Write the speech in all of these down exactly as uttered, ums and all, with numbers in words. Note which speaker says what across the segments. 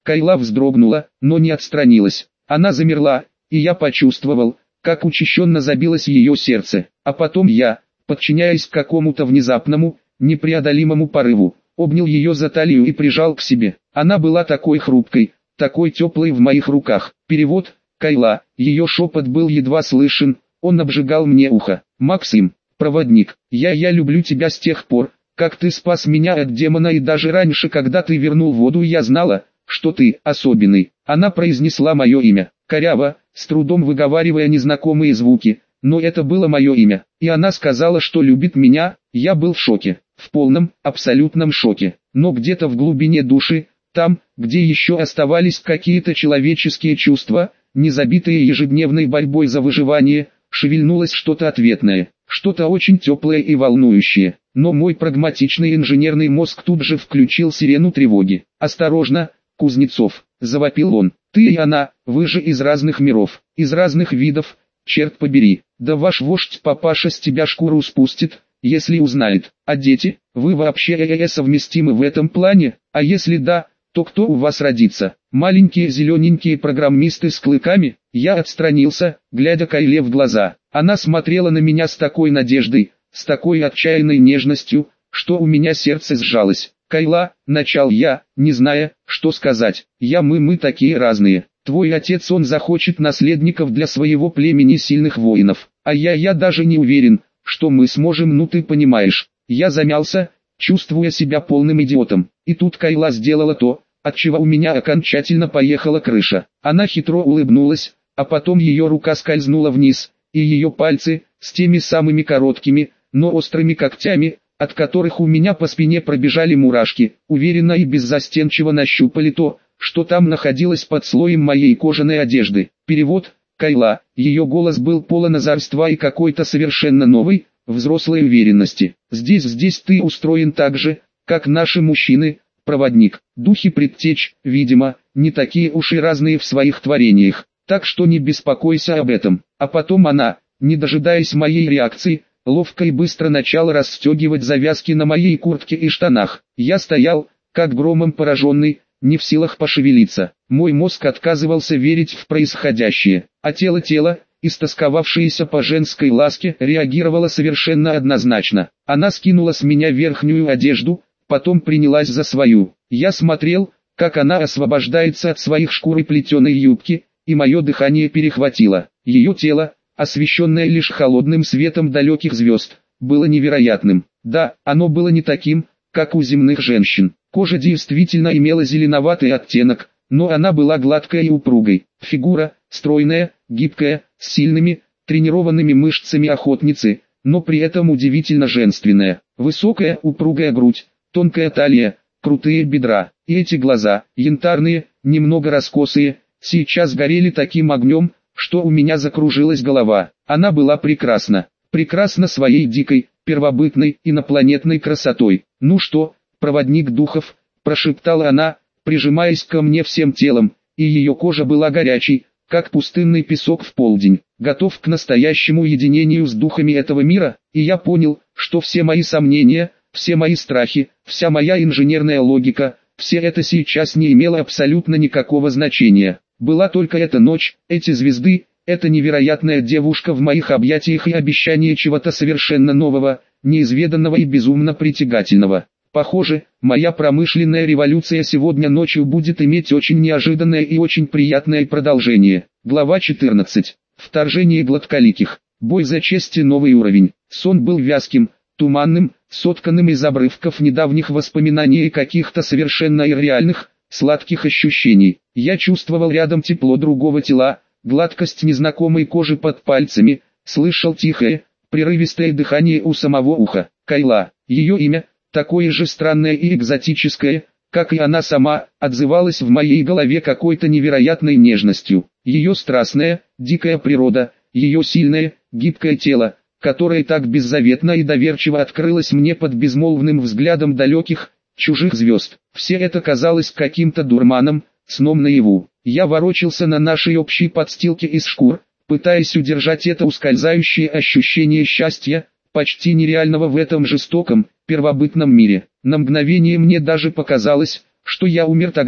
Speaker 1: Кайла вздрогнула, но не отстранилась. Она замерла, и я почувствовал, как учащенно забилось ее сердце. А потом я, подчиняясь какому-то внезапному, непреодолимому порыву, обнял ее за талию и прижал к себе. Она была такой хрупкой, такой теплой в моих руках. Перевод: Кайла. Ее шепот был едва слышен, он обжигал мне ухо. Максим, проводник, я я люблю тебя с тех пор, как ты спас меня от демона, и даже раньше, когда ты вернул воду, я знала, что ты особенный. Она произнесла мое имя, коряво, с трудом выговаривая незнакомые звуки, но это было мое имя. И она сказала, что любит меня. Я был в шоке, в полном, абсолютном шоке. Но где-то в глубине души, там, где еще оставались какие-то человеческие чувства, не забитые ежедневной борьбой за выживание, шевельнулось что-то ответное, что-то очень теплое и волнующее. Но мой прагматичный инженерный мозг тут же включил сирену тревоги. «Осторожно, Кузнецов!» – завопил он. «Ты и она, вы же из разных миров, из разных видов, черт побери. Да ваш вождь папаша с тебя шкуру спустит, если узнает. А дети, вы вообще э-э совместимы в этом плане? А если да, то кто у вас родится? Маленькие зелененькие программисты с клыками?» Я отстранился, глядя Кайле в глаза. Она смотрела на меня с такой надеждой, с такой отчаянной нежностью, что у меня сердце сжалось. «Кайла», — начал я, не зная, что сказать. «Я мы мы такие разные. Твой отец, он захочет наследников для своего племени сильных воинов. А я я даже не уверен, что мы сможем, ну ты понимаешь». Я замялся, чувствуя себя полным идиотом. И тут Кайла сделала то, от чего у меня окончательно поехала крыша. Она хитро улыбнулась, а потом ее рука скользнула вниз, и ее пальцы, с теми самыми короткими, но острыми когтями, от которых у меня по спине пробежали мурашки, уверенно и беззастенчиво нащупали то, что там находилось под слоем моей кожаной одежды. Перевод: Кайла. Ее голос был полон озорства и какой-то совершенно новой, взрослой уверенности. «Здесь, здесь ты устроен так же, как наши мужчины, проводник. Духи предтеч, видимо, не такие уж и разные в своих творениях, так что не беспокойся об этом». А потом она, не дожидаясь моей реакции, ловко и быстро начала расстегивать завязки на моей куртке и штанах. Я стоял, как громом пораженный, не в силах пошевелиться. Мой мозг отказывался верить в происходящее, а тело-тело, истосковавшееся по женской ласке, реагировало совершенно однозначно. Она скинула с меня верхнюю одежду, потом принялась за свою. Я смотрел, как она освобождается от своих шкур и плетеной юбки, и мое дыхание перехватило. Ее тело, освещенное лишь холодным светом далеких звезд, было невероятным. Да, оно было не таким, как у земных женщин. Кожа действительно имела зеленоватый оттенок, но она была гладкой и упругой. Фигура, стройная, гибкая, с сильными, тренированными мышцами охотницы, но при этом удивительно женственная. Высокая, упругая грудь, тонкая талия, крутые бедра, и эти глаза, янтарные, немного раскосые, сейчас горели таким огнем, что у меня закружилась голова. Она была прекрасна, прекрасна своей дикой, первобытной, инопланетной красотой. «Ну что, проводник духов», – прошептала она, прижимаясь ко мне всем телом, и ее кожа была горячей, как пустынный песок в полдень. «Готов к настоящему единению с духами этого мира?» И я понял, что все мои сомнения, все мои страхи, вся моя инженерная логика, все это сейчас не имело абсолютно никакого значения. Была только эта ночь, эти звезды, эта невероятная девушка в моих объятиях и обещание чего-то совершенно нового, неизведанного и безумно притягательного. Похоже, моя промышленная революция сегодня ночью будет иметь очень неожиданное и очень приятное продолжение. Глава четырнадцать. Вторжение гладколиких. Бой за честь и новый уровень. Сон был вязким, туманным, сотканным из обрывков недавних воспоминаний и каких-то совершенно ирреальных, сладких ощущений. Я чувствовал рядом тепло другого тела, гладкость незнакомой кожи под пальцами, слышал тихое, прерывистое дыхание у самого уха. Кайла, ее имя, такое же странное и экзотическое, как и она сама, отзывалось в моей голове какой-то невероятной нежностью. Ее страстная, дикая природа, ее сильное, гибкое тело, которое так беззаветно и доверчиво открылось мне под безмолвным взглядом далеких, чужих звезд. Все это казалось каким-то дурманом, сном наяву. Я ворочался на нашей общей подстилке из шкур, пытаясь удержать это ускользающее ощущение счастья, почти нереального в этом жестоком, первобытном мире. На мгновение мне даже показалось, что я умер тогда,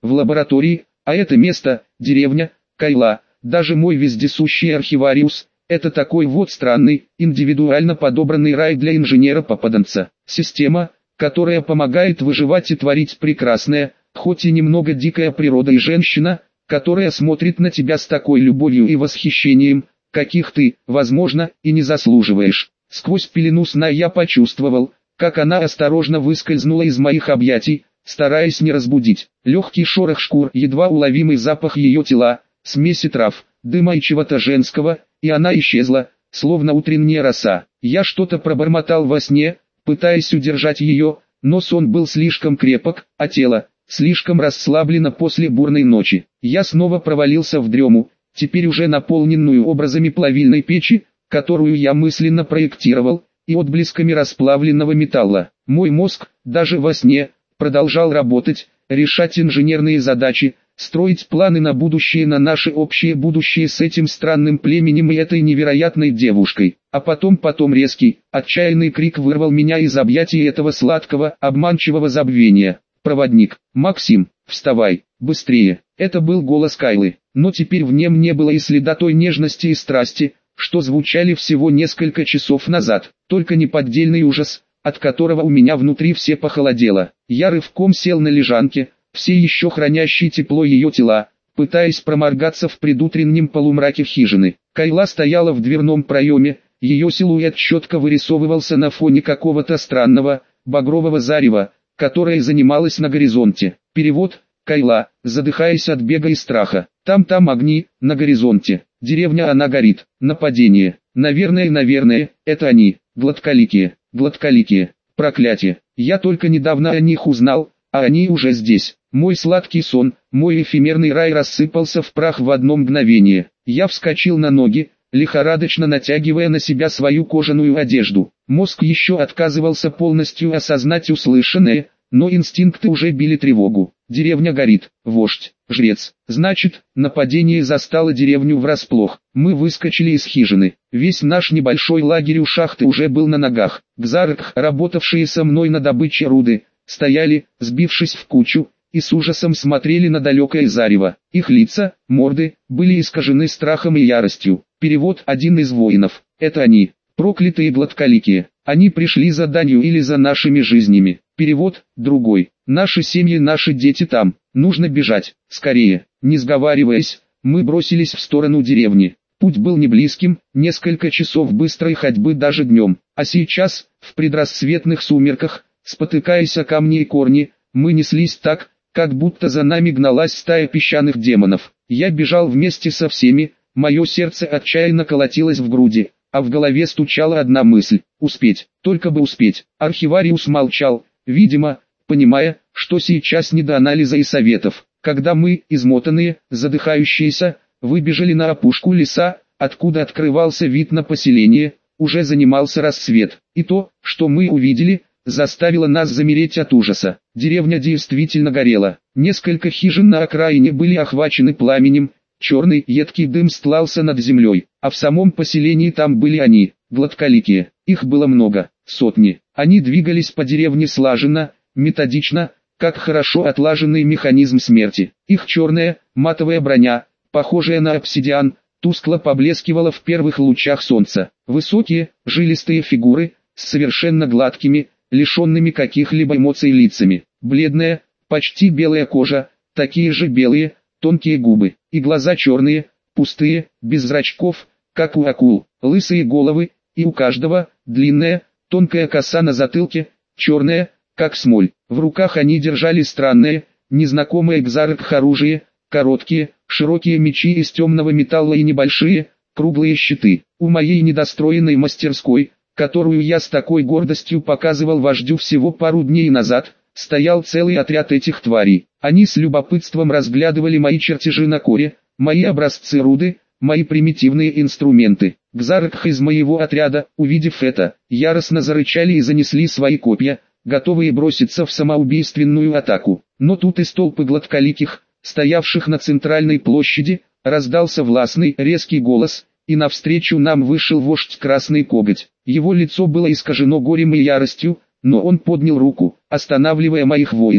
Speaker 1: в лаборатории, а это место, деревня, Кайла, даже мой вездесущий архивариус, это такой вот странный, индивидуально подобранный рай для инженера-попаданца. Система, которая помогает выживать и творить прекрасное, хоть и немного дикая природа, и женщина, которая смотрит на тебя с такой любовью и восхищением, каких ты, возможно, и не заслуживаешь. Сквозь пелену сна я почувствовал, как она осторожно выскользнула из моих объятий, стараясь не разбудить. Легкий шорох шкур, едва уловимый запах ее тела, смеси трав, дыма и чего-то женского, и она исчезла, словно утренняя роса. Я что-то пробормотал во сне, пытаясь удержать ее, но сон был слишком крепок, а тело слишком расслаблено после бурной ночи. Я снова провалился в дрему, теперь уже наполненную образами плавильной печи, которую я мысленно проектировал, и отблесками расплавленного металла. Мой мозг, даже во сне, продолжал работать, решать инженерные задачи, строить планы на будущее, на наше общее будущее с этим странным племенем и этой невероятной девушкой. А потом, потом резкий, отчаянный крик вырвал меня из объятий этого сладкого, обманчивого забвения. «Проводник! Максим, вставай, быстрее!» Это был голос Кайлы, но теперь в нем не было и следа той нежности и страсти, что звучали всего несколько часов назад, только неподдельный ужас, от которого у меня внутри все похолодело. Я рывком сел на лежанке, все еще хранящие тепло ее тела, пытаясь проморгаться в предутреннем полумраке хижины. Кайла стояла в дверном проеме, ее силуэт четко вырисовывался на фоне какого-то странного, багрового зарева, которое занималось на горизонте. Перевод: Кайла, задыхаясь от бега и страха. Там-там огни, на горизонте. Деревня, она горит. Нападение. Наверное, наверное, это они. Гладколикие, гладколикие. Проклятие. Я только недавно о них узнал, а они уже здесь. Мой сладкий сон, мой эфемерный рай рассыпался в прах в одно мгновение. Я вскочил на ноги, лихорадочно натягивая на себя свою кожаную одежду. Мозг еще отказывался полностью осознать услышанное, но инстинкты уже били тревогу. Деревня горит, вождь, жрец. Значит, нападение застало деревню врасплох. Мы выскочили из хижины. Весь наш небольшой лагерь у шахты уже был на ногах. Гзарк, работавшие со мной на добыче руды, стояли, сбившись в кучу, и с ужасом смотрели на далекое зарево. Их лица, морды, были искажены страхом и яростью. Перевод: один из воинов. Это они, проклятые гладколикие. Они пришли за данью или за нашими жизнями. Перевод: другой. Наши семьи, наши дети там. Нужно бежать, скорее. Не сговариваясь, мы бросились в сторону деревни. Путь был не близким, несколько часов быстрой ходьбы даже днем. А сейчас, в предрассветных сумерках, спотыкаясь о камни и корни, мы неслись так, как будто за нами гналась стая песчаных демонов. Я бежал вместе со всеми, мое сердце отчаянно колотилось в груди, а в голове стучала одна мысль — успеть, только бы успеть. Архивариус молчал, видимо, понимая, что сейчас не до анализа и советов. Когда мы, измотанные, задыхающиеся, выбежали на опушку леса, откуда открывался вид на поселение, уже занимался рассвет. И то, что мы увидели, заставило нас замереть от ужаса. Деревня действительно горела. Несколько хижин на окраине были охвачены пламенем, черный едкий дым стлался над землей, а в самом поселении там были они, гладколикие. Их было много, сотни. Они двигались по деревне слаженно, методично, как хорошо отлаженный механизм смерти. Их черная, матовая броня, похожая на обсидиан, тускло поблескивала в первых лучах солнца. Высокие, жилистые фигуры, с совершенно гладкими, лишенными каких-либо эмоций лицами. Бледная, почти белая кожа, такие же белые, тонкие губы, и глаза черные, пустые, без зрачков, как у акул, лысые головы, и у каждого длинная, тонкая коса на затылке, черная, как смоль. В руках они держали странное, незнакомое Гзарк оружие, короткие, широкие мечи из темного металла и небольшие, круглые щиты. У моей недостроенной мастерской, которую я с такой гордостью показывал вождю всего пару дней назад, стоял целый отряд этих тварей. Они с любопытством разглядывали мои чертежи на коре, мои образцы руды, мои примитивные инструменты. Гзарк из моего отряда, увидев это, яростно зарычали и занесли свои копья, готовые броситься в самоубийственную атаку. Но тут из толпы гладколиких, стоявших на центральной площади, раздался властный, резкий голос, и навстречу нам вышел вождь Красный Коготь. Его лицо было искажено горем и яростью, но он поднял руку, останавливая моих воинов.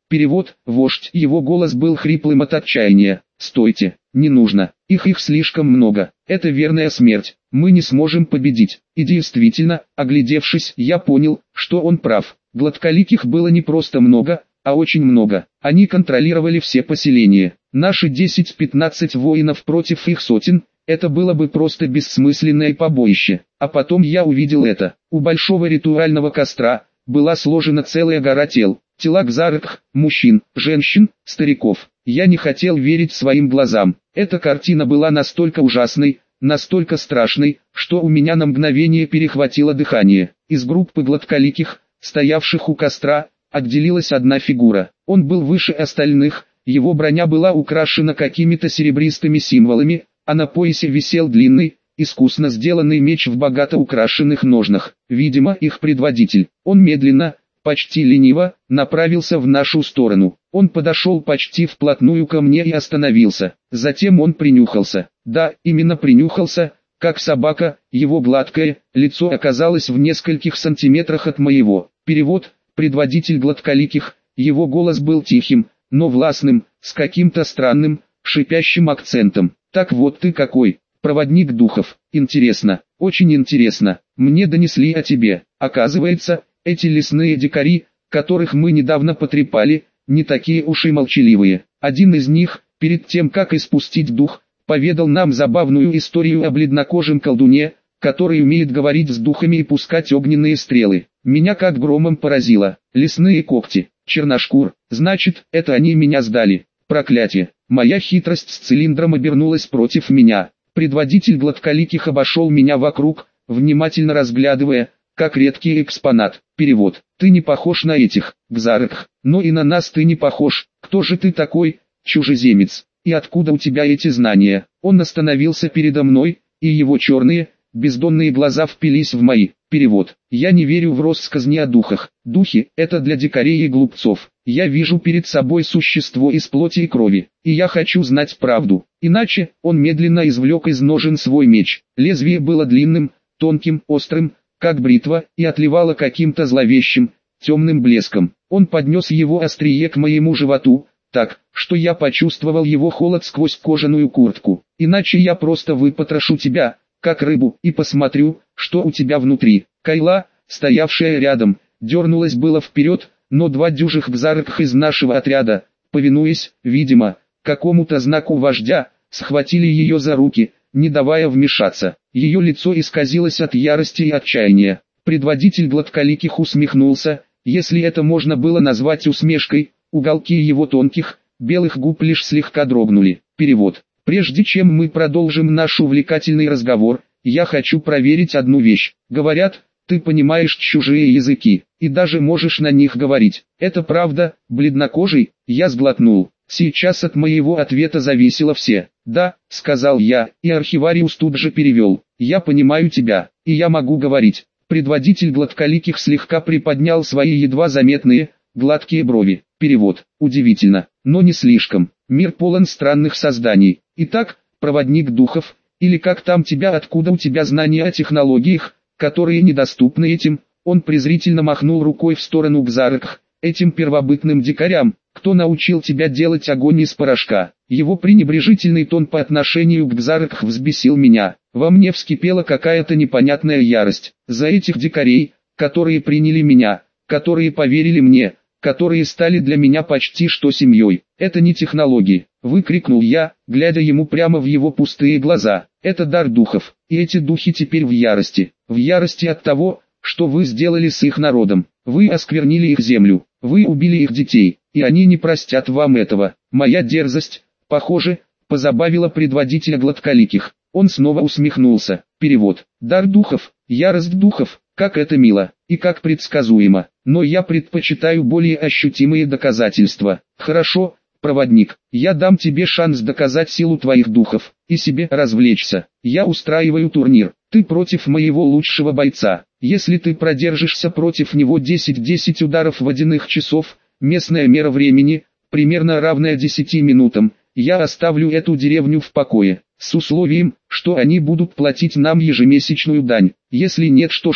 Speaker 1: Перевод, вождь, его голос был хриплым от отчаяния. Стойте, не нужно, их их слишком много, это верная смерть, мы не сможем победить. И действительно, оглядевшись, я понял, что он прав. Гладколиких было не просто много, а очень много. Они контролировали все поселения. Наши десять-пятнадцать воинов против их сотен, это было бы просто бессмысленное побоище. А потом я увидел это. У большого ритуального костра была сложена целая гора тел. Тела гзаркх, мужчин, женщин, стариков. Я не хотел верить своим глазам. Эта картина была настолько ужасной, настолько страшной, что у меня на мгновение перехватило дыхание. Из группы гладколиких, стоявших у костра, отделилась одна фигура. Он был выше остальных, его броня была украшена какими-то серебристыми символами, а на поясе висел длинный, искусно сделанный меч в богато украшенных ножнах. Видимо, их предводитель. Он медленно, почти лениво, направился в нашу сторону. Он подошел почти вплотную ко мне и остановился. Затем он принюхался. Да, именно принюхался, как собака, его гладкое лицо оказалось в нескольких сантиметрах от моего. Перевод, предводитель гладколиких, его голос был тихим, но властным, с каким-то странным, шипящим акцентом. Так вот ты какой, проводник духов. Интересно, очень интересно, мне донесли о тебе. Оказывается, эти лесные дикари, которых мы недавно потрепали, не такие уж и молчаливые. Один из них, перед тем как испустить дух, поведал нам забавную историю о бледнокожем колдуне, который умеет говорить с духами и пускать огненные стрелы. Меня как громом поразило. Лесные когти, черношкур, значит, это они меня сдали. Проклятие, моя хитрость с цилиндром обернулась против меня. Предводитель гладколиких обошел меня вокруг, внимательно разглядывая, как редкий экспонат. Перевод. Ты не похож на этих, гзаркх, но и на нас ты не похож. Кто же ты такой, чужеземец? И откуда у тебя эти знания? Он остановился передо мной, и его черные, бездонные глаза впились в мои. Перевод. Я не верю в россказни о духах. Духи – это для дикарей и глупцов. Я вижу перед собой существо из плоти и крови, и я хочу знать правду. Иначе, он медленно извлек из ножен свой меч. Лезвие было длинным, тонким, острым, как бритва, и отливало каким-то зловещим, темным блеском. Он поднес его острие к моему животу, так, что я почувствовал его холод сквозь кожаную куртку. Иначе я просто выпотрошу тебя, как рыбу, и посмотрю, что у тебя внутри. Кайла, стоявшая рядом, дернулась было вперед, но два дюжих гзаркх из нашего отряда, повинуясь, видимо, какому-то знаку вождя, схватили ее за руки, не давая вмешаться. Ее лицо исказилось от ярости и отчаяния. Предводитель гладколиких усмехнулся, если это можно было назвать усмешкой, уголки его тонких, белых губ лишь слегка дрогнули. Перевод. Прежде чем мы продолжим наш увлекательный разговор, я хочу проверить одну вещь. Говорят, ты понимаешь чужие языки, и даже можешь на них говорить. Это правда, бледнокожий? Я сглотнул. Сейчас от моего ответа зависело все. Да, сказал я, и архивариус тут же перевел. Я понимаю тебя, и я могу говорить. Предводитель гладколиких слегка приподнял свои едва заметные, гладкие брови. Перевод. Удивительно, но не слишком. Мир полон странных созданий. Итак, проводник духов, или как там тебя, откуда у тебя знания о технологиях, которые недоступны этим, он презрительно махнул рукой в сторону гзаркх, этим первобытным дикарям, кто научил тебя делать огонь из порошка. Его пренебрежительный тон по отношению к гзаркх взбесил меня. Во мне вскипела какая-то непонятная ярость. За этих дикарей, которые приняли меня, которые поверили мне, которые стали для меня почти что семьей. Это не технологии, выкрикнул я, глядя ему прямо в его пустые глаза. Это дар духов, и эти духи теперь в ярости. В ярости от того, что вы сделали с их народом. Вы осквернили их землю, вы убили их детей, и они не простят вам этого. Моя дерзость, похоже, позабавила предводителя гладколиких. Он снова усмехнулся. Перевод. Дар духов, ярость духов, как это мило, и как предсказуемо. Но я предпочитаю более ощутимые доказательства. Хорошо, проводник, я дам тебе шанс доказать силу твоих духов, и себе развлечься. Я устраиваю турнир, ты против моего лучшего бойца. Если ты продержишься против него десять-десять ударов водяных часов, местная мера времени, примерно равная десяти минутам, я оставлю эту деревню в покое, с условием, что они будут платить нам ежемесячную дань. Если нет, что ж,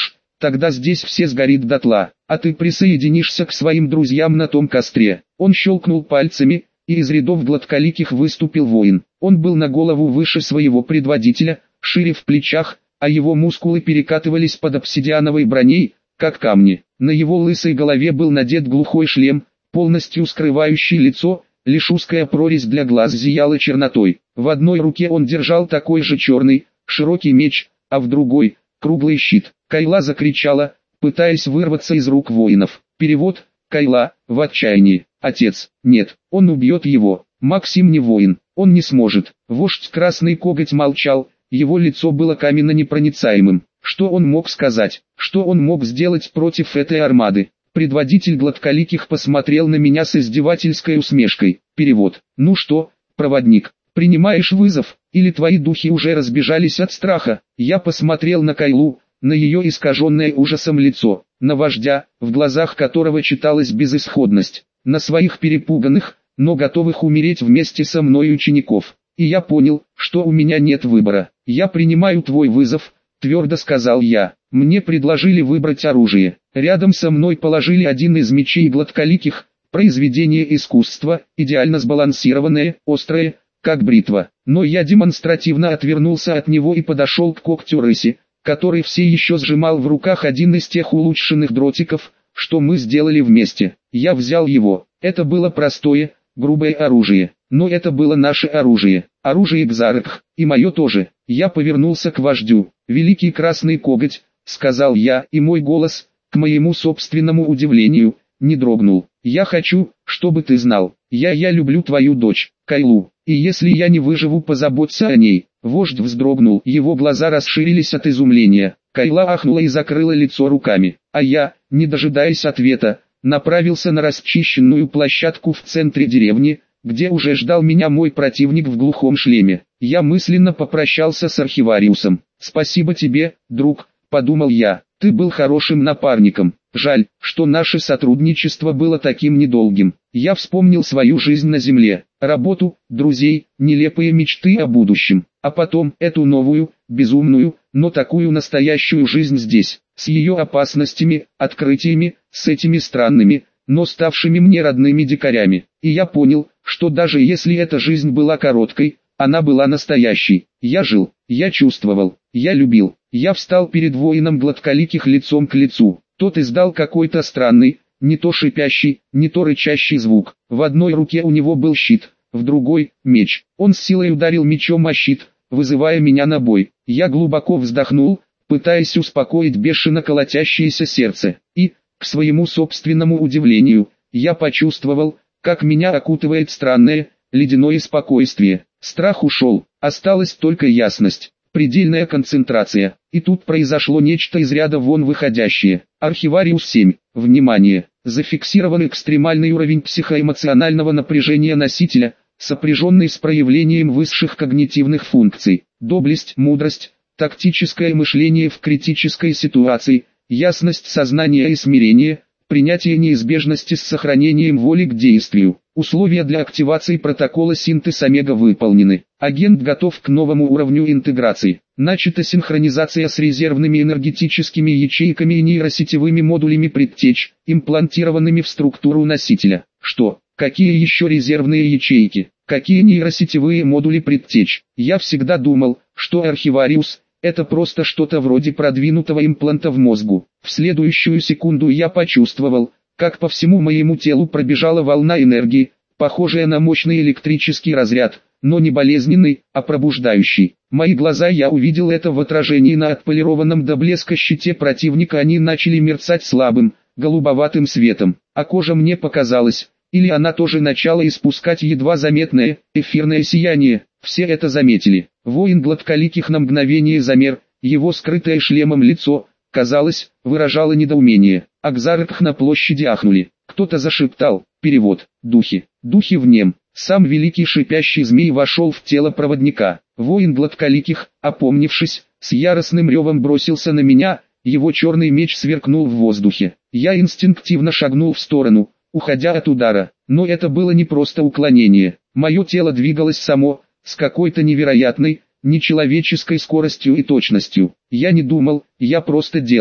Speaker 1: тогда здесь все сгорит дотла, а ты присоединишься к своим друзьям на том костре. Он щелкнул пальцами, и из рядов гладколиких выступил воин. Он был на голову выше своего предводителя, шире в плечах, а его мускулы перекатывались под обсидиановой броней, как камни. На его лысой голове был надет глухой шлем, полностью скрывающий лицо, лишь узкая прорезь для глаз зияла чернотой. В одной руке он держал такой же черный, широкий меч, а в другой – круглый щит. Кайла закричала, пытаясь вырваться из рук воинов. Перевод: Кайла, в отчаянии. Отец, нет, он убьет его. Максим не воин, он не сможет. Вождь Красный Коготь молчал, его лицо было каменно-непроницаемым. Что он мог сказать? Что он мог сделать против этой армады? Предводитель гладколиких посмотрел на меня с издевательской усмешкой. Перевод: ну что, проводник, принимаешь вызов, или твои духи уже разбежались от страха? Я посмотрел на Кайлу, на ее искаженное ужасом лицо, на вождя, в глазах которого читалась безысходность, на своих перепуганных, но готовых умереть вместе со мной учеников. И я понял, что у меня нет выбора. Я принимаю твой вызов, твердо сказал я. Мне предложили выбрать оружие. Рядом со мной положили один из мечей гладколиких, произведение искусства, идеально сбалансированное, острое, как бритва. Но я демонстративно отвернулся от него и подошел к когтю рыси, который все еще сжимал в руках один из тех улучшенных дротиков, что мы сделали вместе. Я взял его. Это было простое, грубое оружие. Но это было наше оружие. Оружие Кзарых, и мое тоже. Я повернулся к вождю. «Великий Красный Коготь», — сказал я, и мой голос, к моему собственному удивлению, не дрогнул. «Я хочу, чтобы ты знал, я я люблю твою дочь, Кайлу, и если я не выживу, позаботься о ней». Вождь вздрогнул, его глаза расширились от изумления. Кайла ахнула и закрыла лицо руками, а я, не дожидаясь ответа, направился на расчищенную площадку в центре деревни, где уже ждал меня мой противник в глухом шлеме. Я мысленно попрощался с архивариусом. «Спасибо тебе, друг», — подумал я, — «ты был хорошим напарником. Жаль, что наше сотрудничество было таким недолгим». Я вспомнил свою жизнь на земле, работу, друзей, нелепые мечты о будущем, а потом эту новую, безумную, но такую настоящую жизнь здесь, с ее опасностями, открытиями, с этими странными, но ставшими мне родными дикарями. И я понял, что даже если эта жизнь была короткой, она была настоящей. Я жил, я чувствовал, я любил. Я встал перед воином гладколиких лицом к лицу. Тот издал какой-то странный, не то шипящий, не то рычащий звук. В одной руке у него был щит, в другой – меч. Он с силой ударил мечом о щит, вызывая меня на бой. Я глубоко вздохнул, пытаясь успокоить бешено колотящееся сердце. И, к своему собственному удивлению, я почувствовал, как меня окутывает странное, ледяное спокойствие. Страх ушел, осталась только ясность, предельная концентрация. И тут произошло нечто из ряда вон выходящее. Архивариус семь. Внимание! Зафиксирован экстремальный уровень психоэмоционального напряжения носителя, сопряженный с проявлением высших когнитивных функций. Доблесть, мудрость, тактическое мышление в критической ситуации, ясность сознания и смирение, принятие неизбежности с сохранением воли к действию. Условия для активации протокола синтез Омега выполнены. Агент готов к новому уровню интеграции. Начата синхронизация с резервными энергетическими ячейками и нейросетевыми модулями предтеч, имплантированными в структуру носителя. Что? Какие еще резервные ячейки? Какие нейросетевые модули предтеч? Я всегда думал, что архивариус – это просто что-то вроде продвинутого импланта в мозгу. В следующую секунду я почувствовал, как по всему моему телу пробежала волна энергии, похожая на мощный электрический разряд, но не болезненный, а пробуждающий. Мои глаза, я увидел это в отражении на отполированном до блеска щите противника, они начали мерцать слабым, голубоватым светом, а кожа, мне показалось, или она тоже начала испускать едва заметное, эфирное сияние. Все это заметили. Воин гладколиких на мгновение замер, его скрытое шлемом лицо, казалось, выражало недоумение. А Кзарых на площади ахнули. Кто-то зашептал. Перевод. Духи. Духи в нем. Сам великий шипящий змей вошел в тело проводника. Воин гладколиких, опомнившись, с яростным ревом бросился на меня, его черный меч сверкнул в воздухе. Я инстинктивно шагнул в сторону, уходя от удара. Но это было не просто уклонение. Мое тело двигалось само, с какой-то невероятной, нечеловеческой скоростью и точностью. Я не думал, я просто делал.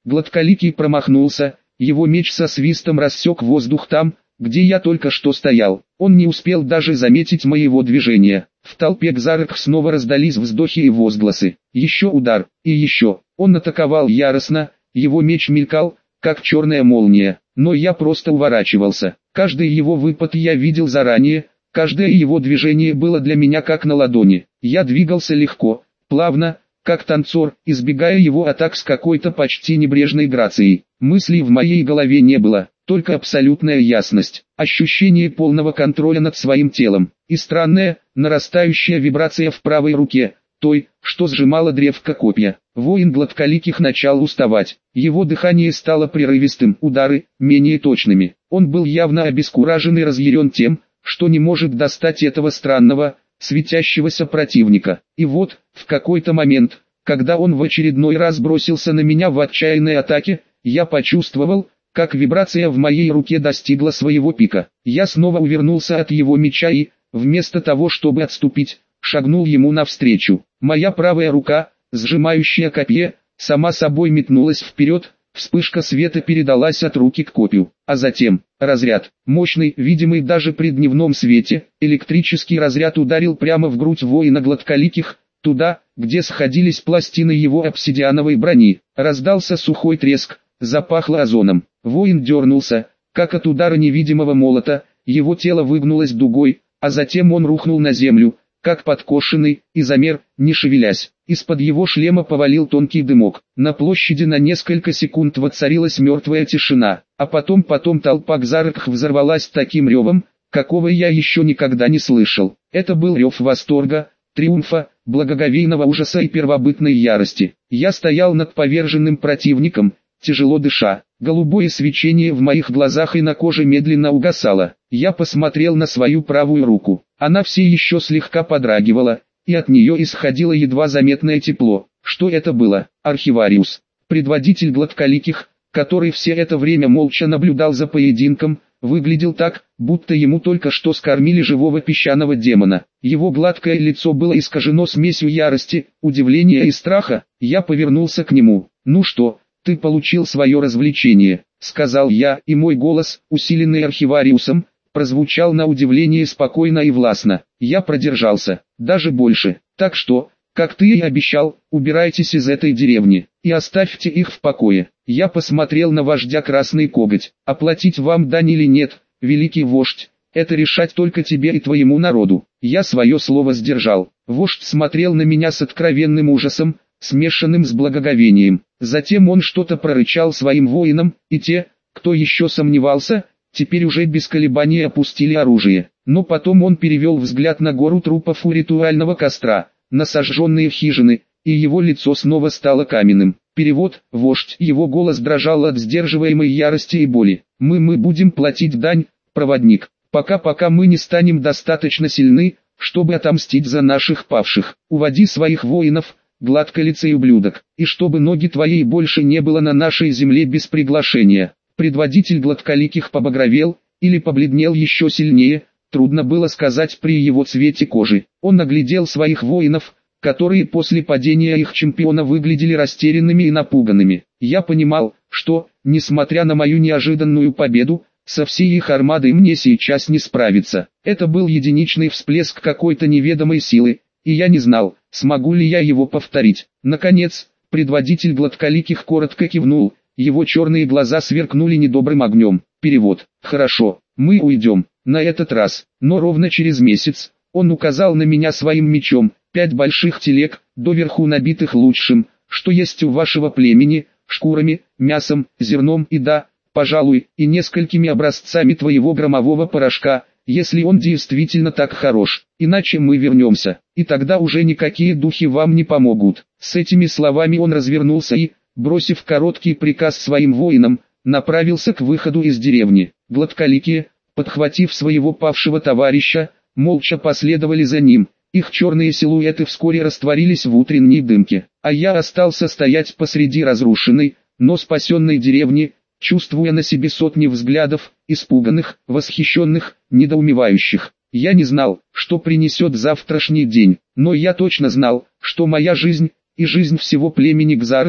Speaker 1: Гладколикий промахнулся, его меч со свистом рассек воздух там, где я только что стоял. Он не успел даже заметить моего движения. В толпе кзарок снова раздались вздохи и возгласы. Еще удар, и еще. Он атаковал яростно, его меч мелькал, как черная молния, но я просто уворачивался. Каждый его выпад я видел заранее, каждое его движение было для меня как на ладони. Я двигался легко, плавно, как танцор, избегая его атак с какой-то почти небрежной грацией. Мыслей в моей голове не было, только абсолютная ясность, ощущение полного контроля над своим телом, и странная, нарастающая вибрация в правой руке, той, что сжимала древко копья. Воин Гладколиких начал уставать, его дыхание стало прерывистым, удары, менее точными. Он был явно обескуражен и разъярен тем, что не может достать этого странного, светящегося противника. И вот, в какой-то момент, когда он в очередной раз бросился на меня в отчаянной атаке, я почувствовал, как вибрация в моей руке достигла своего пика. Я снова увернулся от его меча и, вместо того чтобы отступить, шагнул ему навстречу. Моя правая рука, сжимающая копье, сама собой метнулась вперед, вспышка света передалась от руки к копью, а затем, разряд, мощный, видимый даже при дневном свете, электрический разряд ударил прямо в грудь воина Гладколиких, туда, где сходились пластины его обсидиановой брони. Раздался сухой треск, запахло озоном. Воин дернулся, как от удара невидимого молота, его тело выгнулось дугой, а затем он рухнул на землю, как подкошенный, и замер, не шевелясь. Из-под его шлема повалил тонкий дымок. На площади на несколько секунд воцарилась мертвая тишина, а потом потом толпа кзарок взорвалась таким ревом, какого я еще никогда не слышал. Это был рев восторга, триумфа, благоговейного ужаса и первобытной ярости. Я стоял над поверженным противником, тяжело дыша. Голубое свечение в моих глазах и на коже медленно угасало. Я посмотрел на свою правую руку. Она все еще слегка подрагивала, и от нее исходило едва заметное тепло. Что это было? Архивариус, предводитель Гладколиких, который все это время молча наблюдал за поединком, выглядел так, будто ему только что скормили живого песчаного демона. Его гладкое лицо было искажено смесью ярости, удивления и страха. Я повернулся к нему. «Ну что, ты получил свое развлечение», — сказал я, и мой голос, усиленный архивариусом, прозвучал на удивление спокойно и властно. Я продержался, даже больше. Так что, как ты и обещал, убирайтесь из этой деревни, и оставьте их в покое. Я посмотрел на вождя Красный Коготь. Оплатить вам дань или нет, великий вождь, это решать только тебе и твоему народу. Я свое слово сдержал. Вождь смотрел на меня с откровенным ужасом, смешанным с благоговением. Затем он что-то прорычал своим воинам, и те, кто еще сомневался, теперь уже без колебаний опустили оружие. Но потом он перевел взгляд на гору трупов у ритуального костра, на сожженные хижины, и его лицо снова стало каменным. Перевод: вождь. Его голос дрожал от сдерживаемой ярости и боли. Мы мы будем платить дань, проводник, пока-пока мы не станем достаточно сильны, чтобы отомстить за наших павших. Уводи своих воинов, гладколицый ублюдок, и чтобы ноги твоей больше не было на нашей земле без приглашения. Предводитель Гладколиких побагровел, или побледнел еще сильнее, трудно было сказать при его цвете кожи. Он наглядел своих воинов, которые после падения их чемпиона выглядели растерянными и напуганными. Я понимал, что, несмотря на мою неожиданную победу, со всей их армадой мне сейчас не справиться. Это был единичный всплеск какой-то неведомой силы, и я не знал, смогу ли я его повторить. Наконец, предводитель Гладколиких коротко кивнул, его черные глаза сверкнули недобрым огнем. Перевод: хорошо, мы уйдем, на этот раз, но ровно через месяц. Он указал на меня своим мечом. Пять больших телег, доверху набитых лучшим, что есть у вашего племени, шкурами, мясом, зерном и да, пожалуй, и несколькими образцами твоего громового порошка, если он действительно так хорош. Иначе мы вернемся, и тогда уже никакие духи вам не помогут. С этими словами он развернулся и, бросив короткий приказ своим воинам, направился к выходу из деревни. Гладколикие, подхватив своего павшего товарища, молча последовали за ним. Их черные силуэты вскоре растворились в утренней дымке, а я остался стоять посреди разрушенной, но спасенной деревни, чувствуя на себе сотни взглядов, испуганных, восхищенных, недоумевающих. Я не знал, что принесет завтрашний день, но я точно знал, что моя жизнь, и жизнь всего племени кзарок,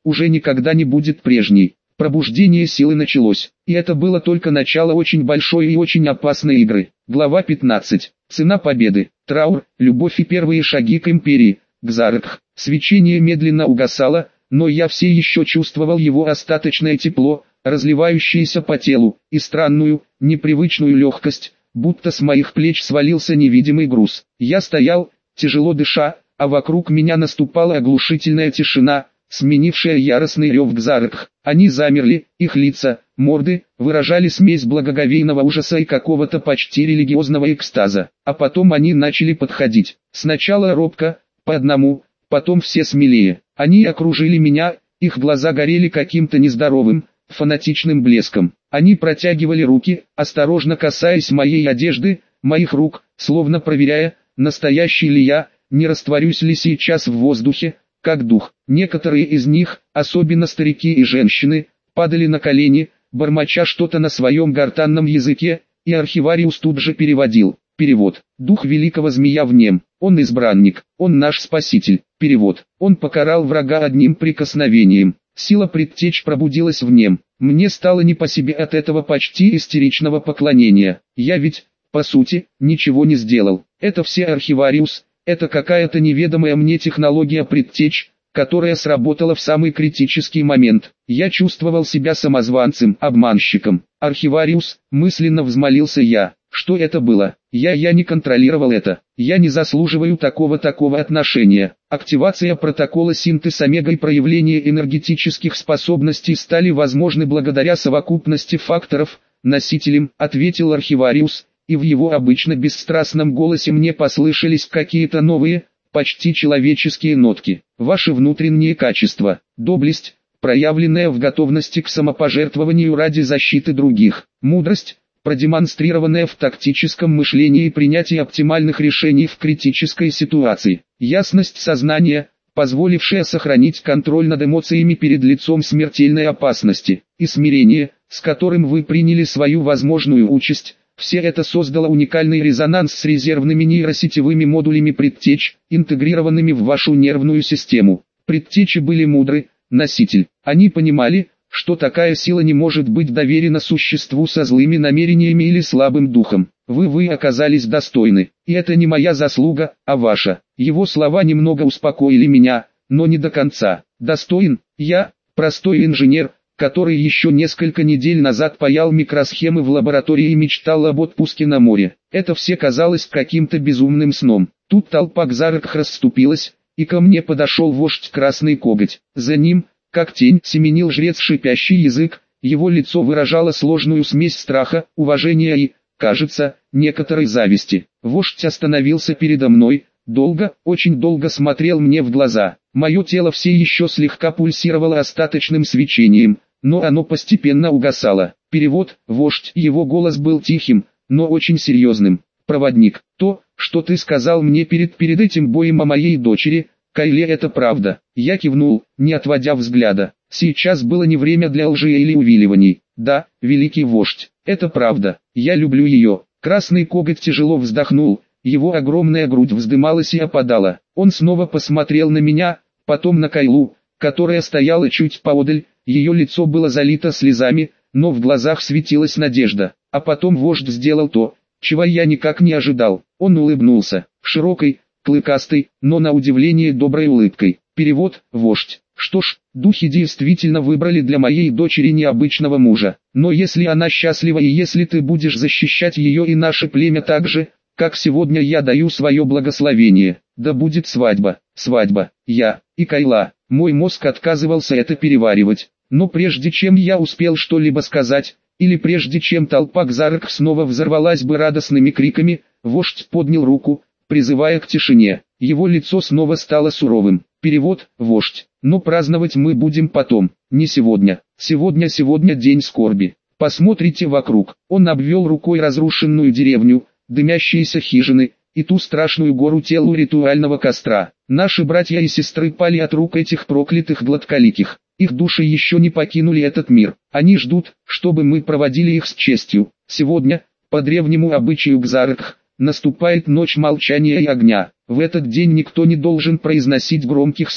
Speaker 1: уже никогда не будет прежней. Пробуждение силы началось, и это было только начало очень большой и очень опасной игры. Глава пятнадцать. Цена победы. Траур, любовь и первые шаги к империи. Кзаркх. Свечение медленно угасало, но я все еще чувствовал его остаточное тепло, разливающееся по телу, и странную, непривычную легкость, будто с моих плеч свалился невидимый груз. Я стоял, тяжело дыша, а вокруг меня наступала оглушительная тишина, сменившая яростный рев Кзаркх. Они замерли, их лица, морды, выражали смесь благоговейного ужаса и какого-то почти религиозного экстаза. А потом они начали подходить. Сначала робко, по одному, потом все смелее. Они окружили меня, их глаза горели каким-то нездоровым, фанатичным блеском. Они протягивали руки, осторожно касаясь моей одежды, моих рук, словно проверяя, настоящий ли я, не растворюсь ли сейчас в воздухе, как дух. Некоторые из них, особенно старики и женщины, падали на колени, бормоча что-то на своем гортанном языке, и архивариус тут же переводил. Перевод. Дух великого змея внем. Он избранник, он наш спаситель. Перевод. Он покарал врага одним прикосновением. Сила предтеч пробудилась в нем. Мне стало не по себе от этого почти истеричного поклонения. Я ведь, по сути, ничего не сделал. Это все архивариус, это какая-то неведомая мне технология предтеч, которая сработала в самый критический момент. Я чувствовал себя самозванцем, обманщиком. Архивариус, мысленно взмолился я. Что это было? Я я не контролировал это. Я не заслуживаю такого-такого отношения. Активация протокола синтез омега и проявление энергетических способностей стали возможны благодаря совокупности факторов, носителем, ответил архивариус, и в его обычно бесстрастном голосе мне послышались какие-то новые, почти человеческие нотки. Ваши внутренние качества, доблесть, проявленная в готовности к самопожертвованию ради защиты других, мудрость, продемонстрированная в тактическом мышлении и принятии оптимальных решений в критической ситуации, ясность сознания, позволившая сохранить контроль над эмоциями перед лицом смертельной опасности, и смирение, с которым вы приняли свою возможную участь. Все это создало уникальный резонанс с резервными нейросетевыми модулями предтеч, интегрированными в вашу нервную систему. Предтечи были мудры, носитель. Они понимали, что такая сила не может быть доверена существу со злыми намерениями или слабым духом. Вы вы оказались достойны, и это не моя заслуга, а ваша. Его слова немного успокоили меня, но не до конца. Достоин, я, простой инженер, который еще несколько недель назад паял микросхемы в лаборатории и мечтал об отпуске на море. Это все казалось каким-то безумным сном. Тут толпа Кзаркх расступилась, и ко мне подошел вождь Красный Коготь. За ним, как тень, семенил жрец Шипящий Язык, его лицо выражало сложную смесь страха, уважения и, кажется, некоторой зависти. Вождь остановился передо мной, долго, очень долго смотрел мне в глаза. Мое тело все еще слегка пульсировало остаточным свечением, но оно постепенно угасало. Перевод, вождь, его голос был тихим, но очень серьезным. Проводник, то, что ты сказал мне перед перед этим боем о моей дочери, Кайле, это правда. Я кивнул, не отводя взгляда. Сейчас было не время для лжи или увиливаний. Да, великий вождь, это правда. Я люблю ее. Красный Коготь тяжело вздохнул, его огромная грудь вздымалась и опадала. Он снова посмотрел на меня, потом на Кайлу, которая стояла чуть поодаль. Ее лицо было залито слезами, но в глазах светилась надежда. А потом вождь сделал то, чего я никак не ожидал. Он улыбнулся, широкой, клыкастой, но на удивление доброй улыбкой. Перевод, вождь. Что ж, духи действительно выбрали для моей дочери необычного мужа. Но если она счастлива и если ты будешь защищать ее и наше племя так же, как сегодня я даю свое благословение, да будет свадьба, свадьба, я, и Кайла. Мой мозг отказывался это переваривать. Но прежде чем я успел что-либо сказать, или прежде чем толпа Кзаркх снова взорвалась бы радостными криками, вождь поднял руку, призывая к тишине. Его лицо снова стало суровым. Перевод, вождь. Но праздновать мы будем потом, не сегодня. Сегодня сегодня день скорби. Посмотрите вокруг. Он обвел рукой разрушенную деревню, дымящиеся хижины, и ту страшную гору тел у ритуального костра. Наши братья и сестры пали от рук этих проклятых гладколиких. Их души еще не покинули этот мир. Они ждут, чтобы мы проводили их с честью. Сегодня, по древнему обычаю Кзаркх, наступает ночь молчания и огня. В этот день никто не должен произносить громких слов.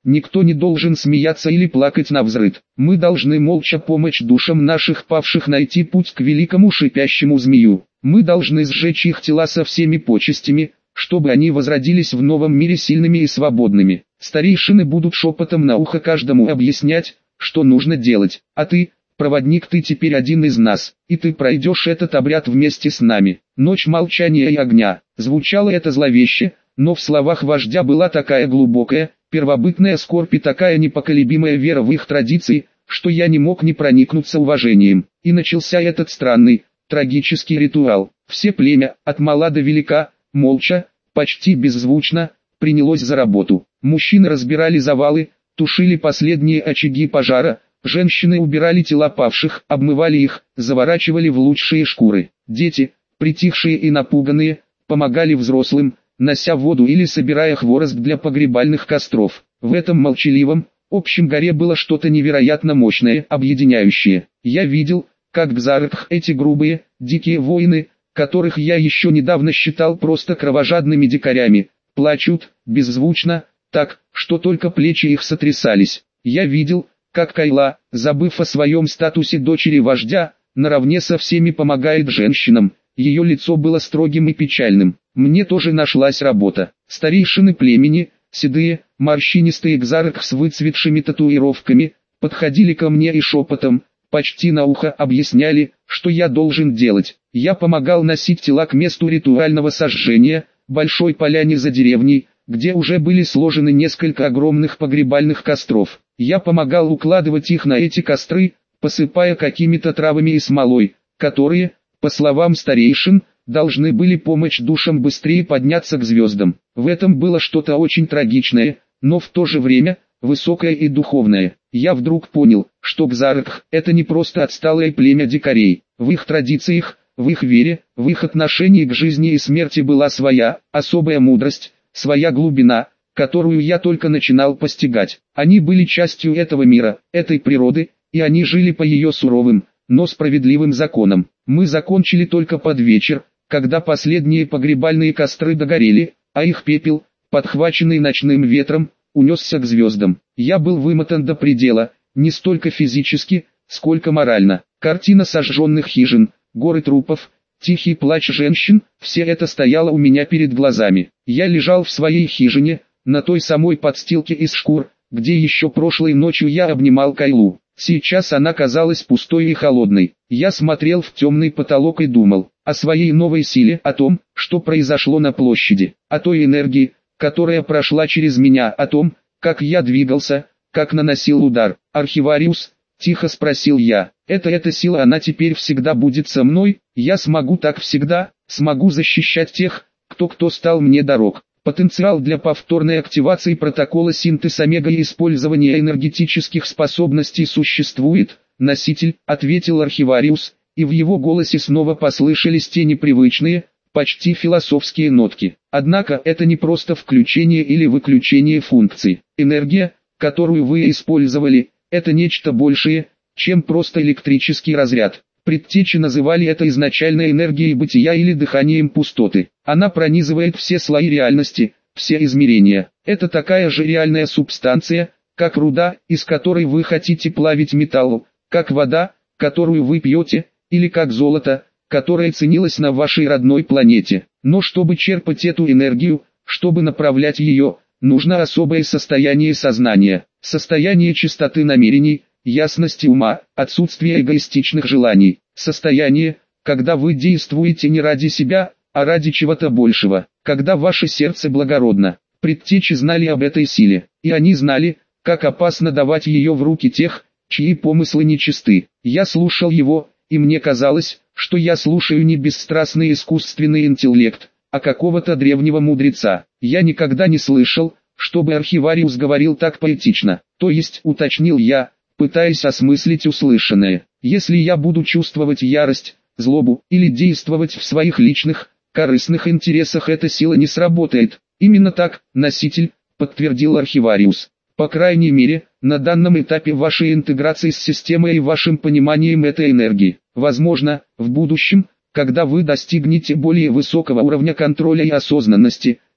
Speaker 1: Никто не должен смеяться или плакать навзрыд. Мы должны молча помочь душам наших павших найти путь к великому шипящему змею. Мы должны сжечь их тела со всеми почестями, чтобы они возродились в новом мире сильными и свободными. Старейшины будут шепотом на ухо каждому объяснять, что нужно делать. А ты, проводник, ты теперь один из нас, и ты пройдешь этот обряд вместе с нами. Ночь молчания и огня. Звучало это зловеще, но в словах вождя была такая глубокая, первобытная скорбь и такая непоколебимая вера в их традиции, что я не мог не проникнуться уважением. И начался этот странный, трагический ритуал. Все племя, от мала до велика, молча, почти беззвучно, принялось за работу. Мужчины разбирали завалы, тушили последние очаги пожара, женщины убирали тела павших, обмывали их, заворачивали в лучшие шкуры. Дети, притихшие и напуганные, помогали взрослым, нося воду или собирая хворост для погребальных костров. В этом молчаливом, общем горе было что-то невероятно мощное, объединяющее. Я видел, как Гзарх, эти грубые, дикие воины, которых я еще недавно считал просто кровожадными дикарями, плачут, беззвучно, так, что только плечи их сотрясались. Я видел, как Кайла, забыв о своем статусе дочери вождя, наравне со всеми помогает женщинам. Ее лицо было строгим и печальным. Мне тоже нашлась работа. Старейшины племени, седые, морщинистые Гзарх с выцветшими татуировками, подходили ко мне и шепотом, почти на ухо объясняли, что я должен делать. Я помогал носить тела к месту ритуального сожжения, большой поляне за деревней, где уже были сложены несколько огромных погребальных костров. Я помогал укладывать их на эти костры, посыпая какими-то травами и смолой, которые, по словам старейшин, должны были помочь душам быстрее подняться к звездам. В этом было что-то очень трагичное, но в то же время, высокое и духовное. Я вдруг понял, что Гзарх – это не просто отсталое племя дикарей. В их традициях, в их вере, в их отношении к жизни и смерти была своя, особая мудрость, своя глубина, которую я только начинал постигать. Они были частью этого мира, этой природы, и они жили по ее суровым, но справедливым законам. Мы закончили только под вечер, когда последние погребальные костры догорели, а их пепел, подхваченный ночным ветром, унесся к звездам. Я был вымотан до предела, не столько физически, сколько морально. Картина сожженных хижин, горы трупов, тихий плач женщин, все это стояло у меня перед глазами. Я лежал в своей хижине, на той самой подстилке из шкур, где еще прошлой ночью я обнимал Кайлу. Сейчас она казалась пустой и холодной. Я смотрел в темный потолок и думал о своей новой силе, о том, что произошло на площади, о той энергии, которая прошла через меня, о том, как я двигался, как наносил удар. «Архивариус?» – тихо спросил я. «Это эта сила, она теперь всегда будет со мной? Я смогу так всегда, смогу защищать тех, кто кто стал мне дорог». Потенциал для повторной активации протокола синтез омега и использования энергетических способностей существует, носитель, ответил архивариус, и в его голосе снова послышались те непривычные, почти философские нотки. Однако это не просто включение или выключение функций. Энергия, которую вы использовали, это нечто большее, чем просто электрический разряд. Предтечи называли это изначальной энергией бытия или дыханием пустоты. Она пронизывает все слои реальности, все измерения. Это такая же реальная субстанция, как руда, из которой вы хотите плавить металл, как вода, которую вы пьете, или как золото, которое ценилось на вашей родной планете. Но чтобы черпать эту энергию, чтобы направлять ее, нужно особое состояние сознания, состояние чистоты намерений, ясности ума, отсутствие эгоистичных желаний, состояние, когда вы действуете не ради себя, а ради чего-то большего, когда ваше сердце благородно. Предтечи знали об этой силе, и они знали, как опасно давать ее в руки тех, чьи помыслы нечисты. Я слушал его, и мне казалось, что я слушаю не бесстрастный искусственный интеллект, а какого-то древнего мудреца. Я никогда не слышал, чтобы архивариус говорил так поэтично, то есть, уточнил я, пытаясь осмыслить услышанное. Если я буду чувствовать ярость, злобу или действовать в своих личных, корыстных интересах, эта сила не сработает. Именно так, носитель, подтвердил архивариус. По крайней мере, на данном этапе вашей интеграции с системой и вашим пониманием этой энергии. Возможно, в будущем, когда вы достигнете более высокого уровня контроля и осознанности,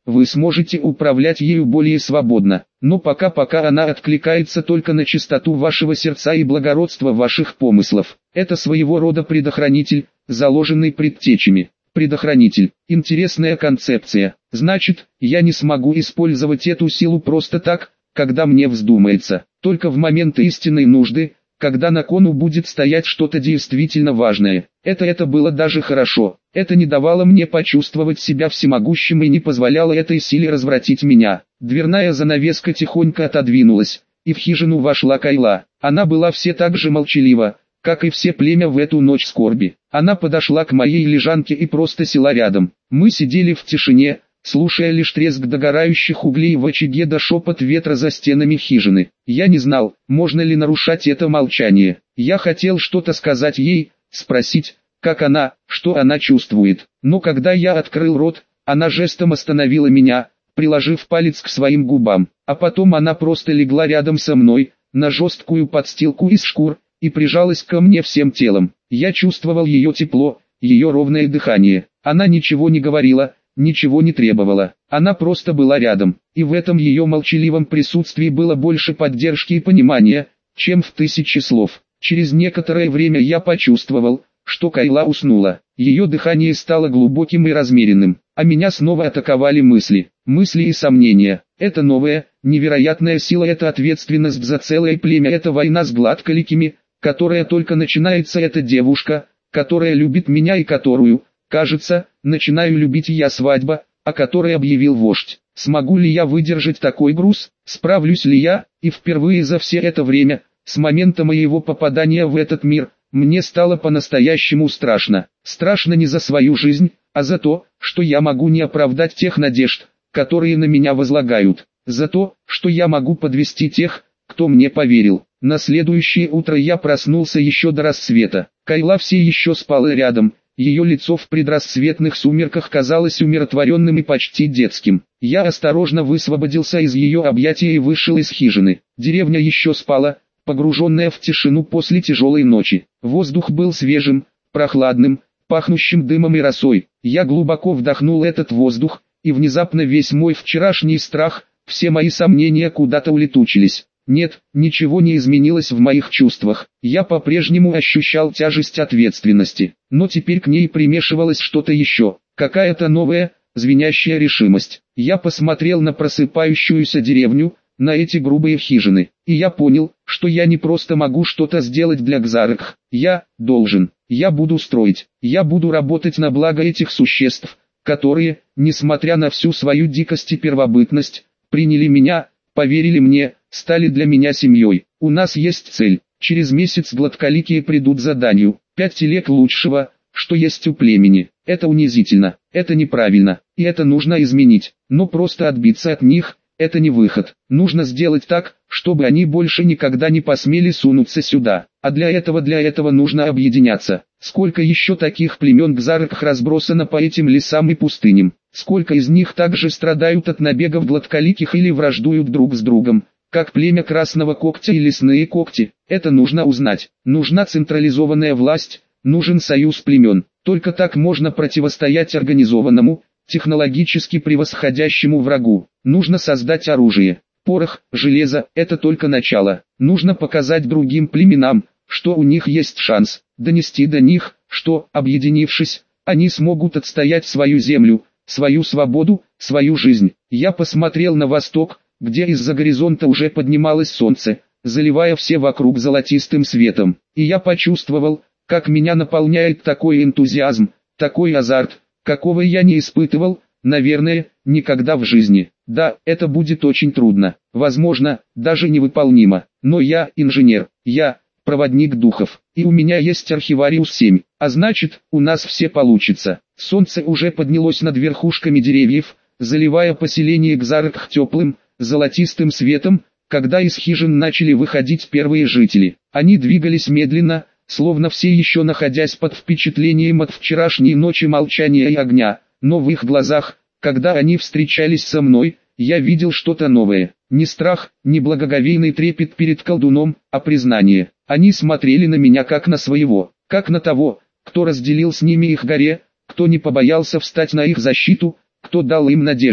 Speaker 1: вы сможете управлять ею более свободно. Но пока-пока она откликается только на чистоту вашего сердца и благородство ваших помыслов. Это своего рода предохранитель, заложенный предтечами. Предохранитель. Интересная концепция. Значит, я не смогу использовать эту силу просто так, когда мне вздумается. Только в момент истинной нужды, когда на кону будет стоять что-то действительно важное. Это это было даже хорошо. Это не давало мне почувствовать себя всемогущим и не позволяло этой силе развратить меня. Дверная занавеска тихонько отодвинулась, и в хижину вошла Кайла. Она была все так же молчалива, как и все племя в эту ночь скорби. Она подошла к моей лежанке и просто села рядом. Мы сидели в тишине, слушая лишь треск догорающих углей в очаге да шепот ветра за стенами хижины. Я не знал, можно ли нарушать это молчание. Я хотел что-то сказать ей, спросить, как она, что она чувствует. Но когда я открыл рот, она жестом остановила меня, приложив палец к своим губам. А потом она просто легла рядом со мной, на жесткую подстилку из шкур, и прижалась ко мне всем телом. Я чувствовал ее тепло, ее ровное дыхание. Она ничего не говорила, ничего не требовала. Она просто была рядом, и в этом ее молчаливом присутствии было больше поддержки и понимания, чем в тысячи слов. Через некоторое время я почувствовал, что Кайла уснула. Ее дыхание стало глубоким и размеренным, а меня снова атаковали мысли, мысли и сомнения. Это новая, невероятная сила, это ответственность за целое племя, это война с гладколикими, которая только начинается, эта девушка, которая любит меня и которую, кажется, начинаю любить я, свадьба, о которой объявил вождь. Смогу ли я выдержать такой груз, справлюсь ли я, и впервые за все это время, с момента моего попадания в этот мир, мне стало по-настоящему страшно. Страшно не за свою жизнь, а за то, что я могу не оправдать тех надежд, которые на меня возлагают. За то, что я могу подвести тех, кто мне поверил. На следующее утро я проснулся еще до рассвета. Кайла все еще спала рядом. Ее лицо в предрассветных сумерках казалось умиротворенным и почти детским. Я осторожно высвободился из ее объятия и вышел из хижины. Деревня еще спала, погруженная в тишину после тяжелой ночи. Воздух был свежим, прохладным, пахнущим дымом и росой. Я глубоко вдохнул этот воздух, и внезапно весь мой вчерашний страх, все мои сомнения куда-то улетучились. Нет, ничего не изменилось в моих чувствах. Я по-прежнему ощущал тяжесть ответственности, но теперь к ней примешивалось что-то еще, какая-то новая, звенящая решимость. Я посмотрел на просыпающуюся деревню, на эти грубые хижины, и я понял, что я не просто могу что-то сделать для Кзарых. Я должен, я буду строить, я буду работать на благо этих существ, которые, несмотря на всю свою дикость и первобытность, приняли меня, поверили мне, стали для меня семьей. У нас есть цель. Через месяц гладколикие придут за данью. Пять телег лучшего, что есть у племени. Это унизительно, это неправильно, и это нужно изменить. Но просто отбиться от них – это не выход. Нужно сделать так, чтобы они больше никогда не посмели сунуться сюда. А для этого для этого нужно объединяться. Сколько еще таких племен Кзарых разбросано по этим лесам и пустыням? Сколько из них также страдают от набегов гладколиких или враждуют друг с другом, как племя Красного Когтя и Лесные Когти? Это нужно узнать. Нужна централизованная власть, нужен союз племен. Только так можно противостоять организованному, технологически превосходящему врагу. Нужно создать оружие. Порох, железо – это только начало. Нужно показать другим племенам, что у них есть шанс. Донести до них, что, объединившись, они смогут отстоять свою землю, свою свободу, свою жизнь. Я посмотрел на восток, где из-за горизонта уже поднималось солнце, заливая все вокруг золотистым светом. И я почувствовал, как меня наполняет такой энтузиазм, такой азарт, какого я не испытывал, наверное, никогда в жизни. Да, это будет очень трудно, возможно, даже невыполнимо, но я инженер, я проводник духов, и у меня есть Архивариус семь, а значит, у нас все получится. Солнце уже поднялось над верхушками деревьев, заливая поселение Кзарых теплым, золотистым светом, когда из хижин начали выходить первые жители. Они двигались медленно, словно все еще находясь под впечатлением от вчерашней ночи молчания и огня, но в их глазах, когда они встречались со мной, я видел что-то новое. Не страх, не благоговейный трепет перед колдуном, а признание. Они смотрели на меня как на своего, как на того, кто разделил с ними их горе, кто не побоялся встать на их защиту, кто дал им надежду.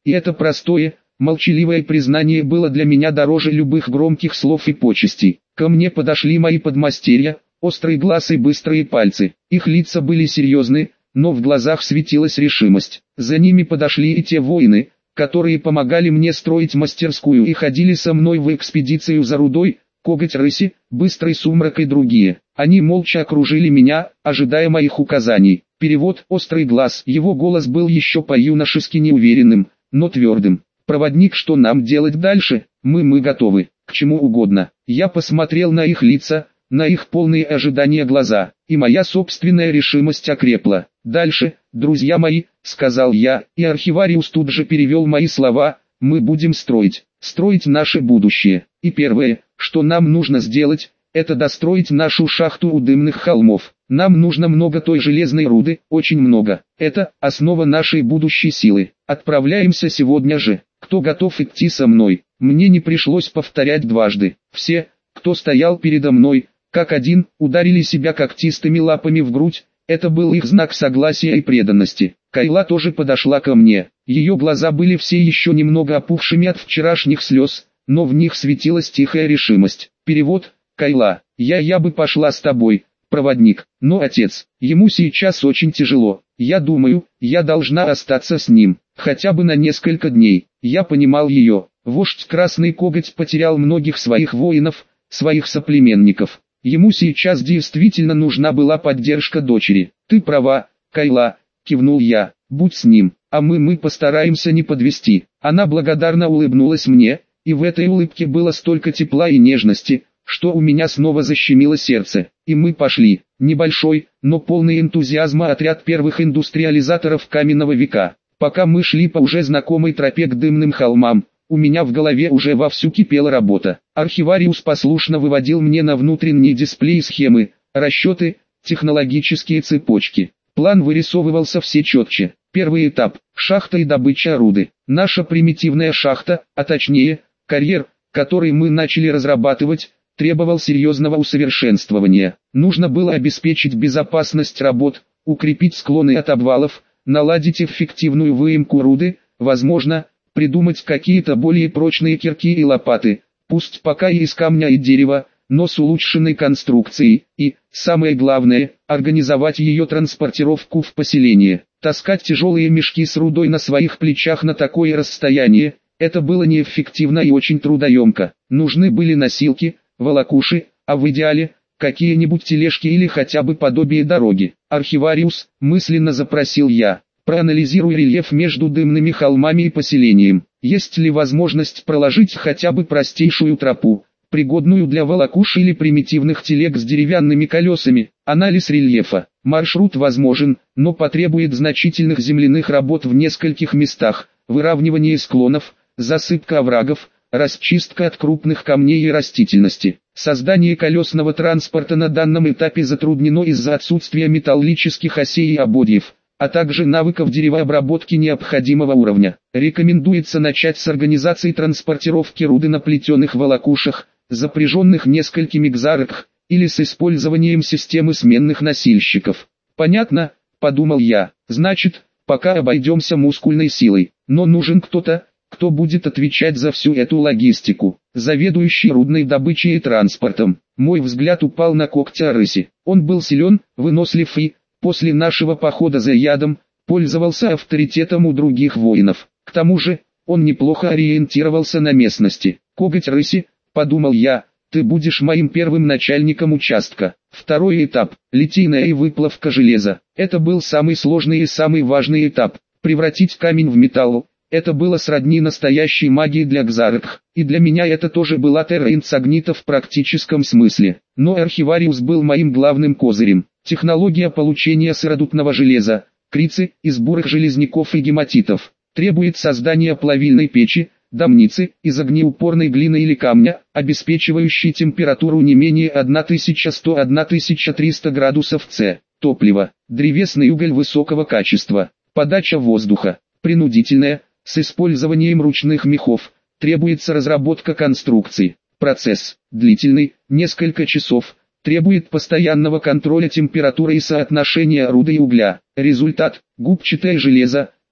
Speaker 1: И это простое, молчаливое признание было для меня дороже любых громких слов и почестей. Ко мне подошли мои подмастерья, острый глаз и быстрые пальцы. Их лица были серьезны, но в глазах светилась решимость. За ними подошли и те воины, которые помогали мне строить мастерскую и ходили со мной в экспедицию за рудой, Коготь Рыси, Быстрый Сумрак и другие. Они молча окружили меня, ожидая моих указаний. Перевод: острый глаз. Его голос был еще по-юношески неуверенным, но твердым. Проводник, что нам делать дальше? Мы мы готовы, к чему угодно. Я посмотрел на их лица, на их полные ожидания глаза, и моя собственная решимость окрепла. Дальше, друзья мои, сказал я, и архивариус тут же перевел мои слова: мы будем строить, строить наше будущее. И первое, что нам нужно сделать, это достроить нашу шахту у дымных холмов. Нам нужно много той железной руды, очень много. Это основа нашей будущей силы. Отправляемся сегодня же. Кто готов идти со мной? Мне не пришлось повторять дважды. Все, кто стоял передо мной, как один, ударили себя когтистыми лапами в грудь. Это был их знак согласия и преданности. Кайла тоже подошла ко мне. Ее глаза были все еще немного опухшими от вчерашних слез, но в них светилась тихая решимость. Перевод: Кайла, я я бы пошла с тобой, проводник, но отец, ему сейчас очень тяжело. Я думаю, я должна остаться с ним, хотя бы на несколько дней. Я понимал ее. Вождь Красный Коготь потерял многих своих воинов, своих соплеменников. Ему сейчас действительно нужна была поддержка дочери. Ты права, Кайла, кивнул я, будь с ним, а мы мы постараемся не подвести. Она благодарно улыбнулась мне, и в этой улыбке было столько тепла и нежности, что у меня снова защемило сердце. И мы пошли. Небольшой, но полный энтузиазма отряд первых индустриализаторов каменного века. Пока мы шли по уже знакомой тропе к дымным холмам, у меня в голове уже вовсю кипела работа. Архивариус послушно выводил мне на внутренний дисплей схемы, расчеты, технологические цепочки. План вырисовывался все четче. Первый этап – шахта и добыча руды. Наша примитивная шахта, а точнее, карьер, который мы начали разрабатывать, требовал серьезного усовершенствования. Нужно было обеспечить безопасность работ, укрепить склоны от обвалов, наладить эффективную выемку руды, возможно, придумать какие-то более прочные кирки и лопаты, пусть пока и из камня и дерева, но с улучшенной конструкцией, и, самое главное, организовать ее транспортировку в поселение. Таскать тяжелые мешки с рудой на своих плечах на такое расстояние, это было неэффективно и очень трудоемко. Нужны были носилки, волокуши, а в идеале, какие-нибудь тележки или хотя бы подобие дороги. Архивариус, мысленно запросил я, проанализируй рельеф между дымными холмами и поселением. Есть ли возможность проложить хотя бы простейшую тропу, пригодную для волокуш или примитивных телег с деревянными колесами? Анализ рельефа. Маршрут возможен, но потребует значительных земляных работ в нескольких местах, выравнивание склонов, засыпка оврагов, расчистка от крупных камней и растительности. Создание колесного транспорта на данном этапе затруднено из-за отсутствия металлических осей и ободьев, а также навыков деревообработки необходимого уровня. Рекомендуется начать с организации транспортировки руды на плетеных волокушах, запряженных несколькими кзарок, или с использованием системы сменных носильщиков. Понятно, подумал я, значит, пока обойдемся мускульной силой, но нужен кто-то, кто будет отвечать за всю эту логистику, заведующий рудной добычей и транспортом. Мой взгляд упал на Когтя Рыси. Он был силен, вынослив и, после нашего похода за ядом, пользовался авторитетом у других воинов. К тому же, он неплохо ориентировался на местности. Коготь Рыси, подумал я, ты будешь моим первым начальником участка. Второй этап – литейная и выплавка железа. Это был самый сложный и самый важный этап. Превратить камень в металл. Это было сродни настоящей магии для кзарок, и для меня это тоже была терра инкогнита в практическом смысле. Но архивариус был моим главным козырем. Технология получения сыродутного железа, крицы, из бурых железняков и гематитов, требует создания плавильной печи, домницы, из огнеупорной глины или камня, обеспечивающей температуру не менее тысяча сто — тысяча триста градусов С, топливо, древесный уголь высокого качества, подача воздуха, принудительная, с использованием ручных мехов, требуется разработка конструкций. Процесс, длительный, несколько часов, требует постоянного контроля температуры и соотношения руды и угля. Результат, губчатое железо,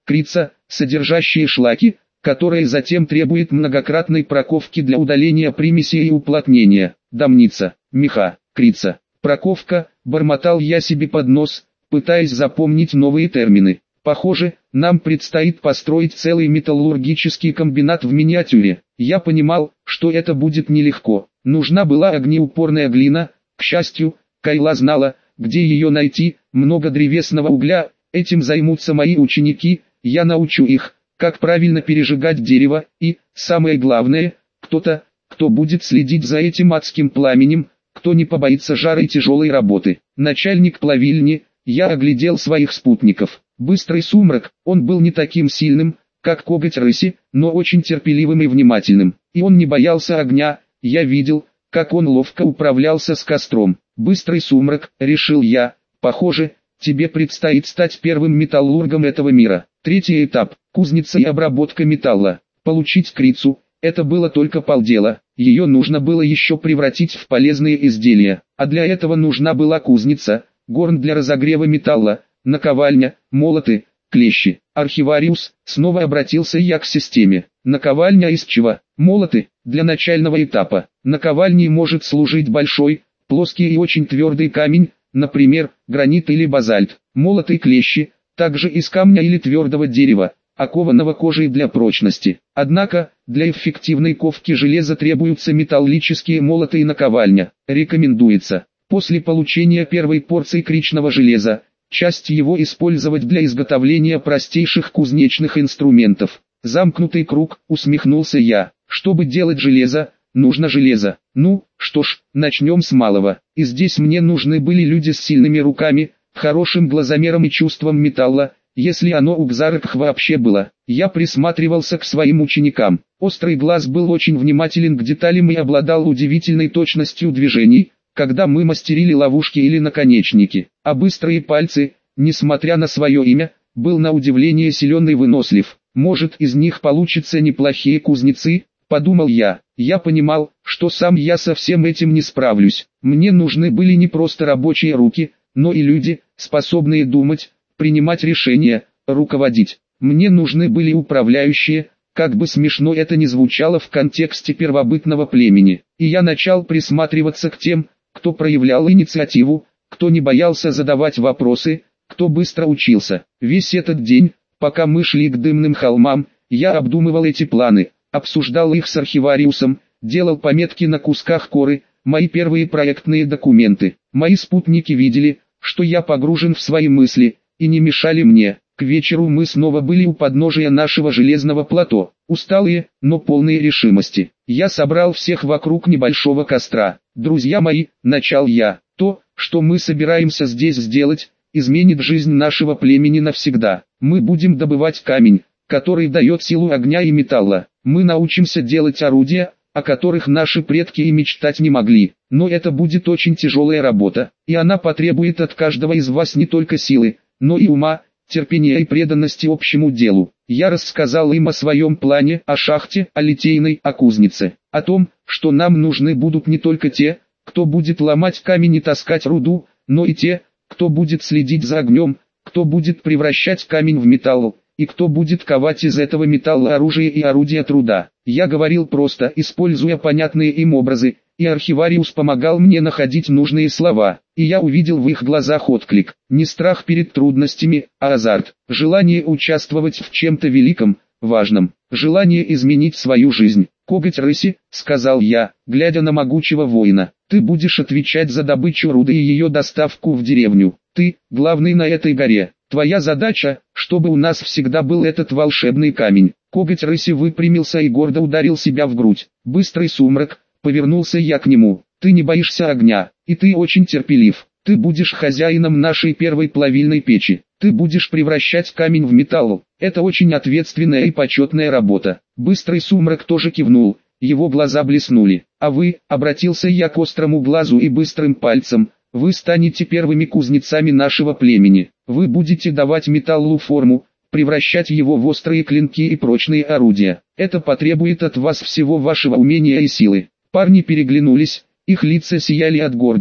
Speaker 1: крица, содержащие шлаки, которые затем требуют многократной проковки для удаления примесей и уплотнения. Домница, меха, крица, проковка, бормотал я себе под нос, пытаясь запомнить новые термины. Похоже, нам предстоит построить целый металлургический комбинат в миниатюре. Я понимал, что это будет нелегко. Нужна была огнеупорная глина. К счастью, Кайла знала, где ее найти. Много древесного угля. Этим займутся мои ученики. Я научу их, как правильно пережигать дерево. И, самое главное, кто-то, кто будет следить за этим адским пламенем, кто не побоится жара и тяжелой работы. Начальник плавильни. Я оглядел своих спутников. Быстрый сумрак, он был не таким сильным, как коготь рыси, но очень терпеливым и внимательным. И он не боялся огня, я видел, как он ловко управлялся с костром. Быстрый сумрак, решил я, похоже, тебе предстоит стать первым металлургом этого мира. Третий этап, кузница и обработка металла. Получить крицу, это было только полдела, ее нужно было еще превратить в полезные изделия. А для этого нужна была кузница, горн для разогрева металла, наковальня, молоты, клещи. Архивариус, снова обратился я к системе. Наковальня из чего? Молоты, для начального этапа. Наковальней может служить большой, плоский и очень твердый камень, например, гранит или базальт. Молоты и клещи, также из камня или твердого дерева, окованного кожей для прочности. Однако, для эффективной ковки железа требуются металлические молоты и наковальня. Рекомендуется, после получения первой порции кричного железа, часть его использовать для изготовления простейших кузнечных инструментов. Замкнутый круг, усмехнулся я. Чтобы делать железо, нужно железо. Ну, что ж, начнем с малого. И здесь мне нужны были люди с сильными руками, хорошим глазомером и чувством металла, если оно у Кзаркх вообще было. Я присматривался к своим ученикам. Острый глаз был очень внимателен к деталям и обладал удивительной точностью движений, когда мы мастерили ловушки или наконечники. А быстрые пальцы, несмотря на свое имя, был на удивление силен и вынослив. Может, из них получатся неплохие кузнецы, подумал я. Я понимал, что сам я со всем этим не справлюсь. Мне нужны были не просто рабочие руки, но и люди, способные думать, принимать решения, руководить. Мне нужны были управляющие, как бы смешно это ни звучало в контексте первобытного племени. И я начал присматриваться к тем, кто проявлял инициативу, кто не боялся задавать вопросы, кто быстро учился. Весь этот день, пока мы шли к дымным холмам, я обдумывал эти планы, обсуждал их с архивариусом, делал пометки на кусках коры, мои первые проектные документы. Мои спутники видели, что я погружен в свои мысли, и не мешали мне. К вечеру мы снова были у подножия нашего железного плато, усталые, но полные решимости. Я собрал всех вокруг небольшого костра. Друзья мои, начал я, то, что мы собираемся здесь сделать, изменит жизнь нашего племени навсегда. Мы будем добывать камень, который дает силу огня и металла. Мы научимся делать орудия, о которых наши предки и мечтать не могли. Но это будет очень тяжелая работа, и она потребует от каждого из вас не только силы, но и ума, терпения и преданности общему делу. Я рассказал им о своем плане, о шахте, о литейной, о кузнице, о том, что нам нужны будут не только те, кто будет ломать камень и таскать руду, но и те, кто будет следить за огнем, кто будет превращать камень в металл, и кто будет ковать из этого металла оружие и орудия труда. Я говорил просто, используя понятные им образы, и архивариус помогал мне находить нужные слова, и я увидел в их глазах отклик, не страх перед трудностями, а азарт, желание участвовать в чем-то великом, важном, желание изменить свою жизнь. «Коготь рыси», — сказал я, глядя на могучего воина, — «ты будешь отвечать за добычу руды и ее доставку в деревню. Ты, главный на этой горе. Твоя задача, чтобы у нас всегда был этот волшебный камень». Коготь рыси выпрямился и гордо ударил себя в грудь. Быстрый сумрак, повернулся я к нему. «Ты не боишься огня, и ты очень терпелив. Ты будешь хозяином нашей первой плавильной печи. Ты будешь превращать камень в металл. Это очень ответственная и почетная работа». Быстрый сумрак тоже кивнул, его глаза блеснули. «А вы», — обратился я к острому глазу и быстрым пальцем, — «вы станете первыми кузнецами нашего племени. Вы будете давать металлу форму, превращать его в острые клинки и прочные орудия. Это потребует от вас всего вашего умения и силы». Парни переглянулись, их лица сияли от гордости.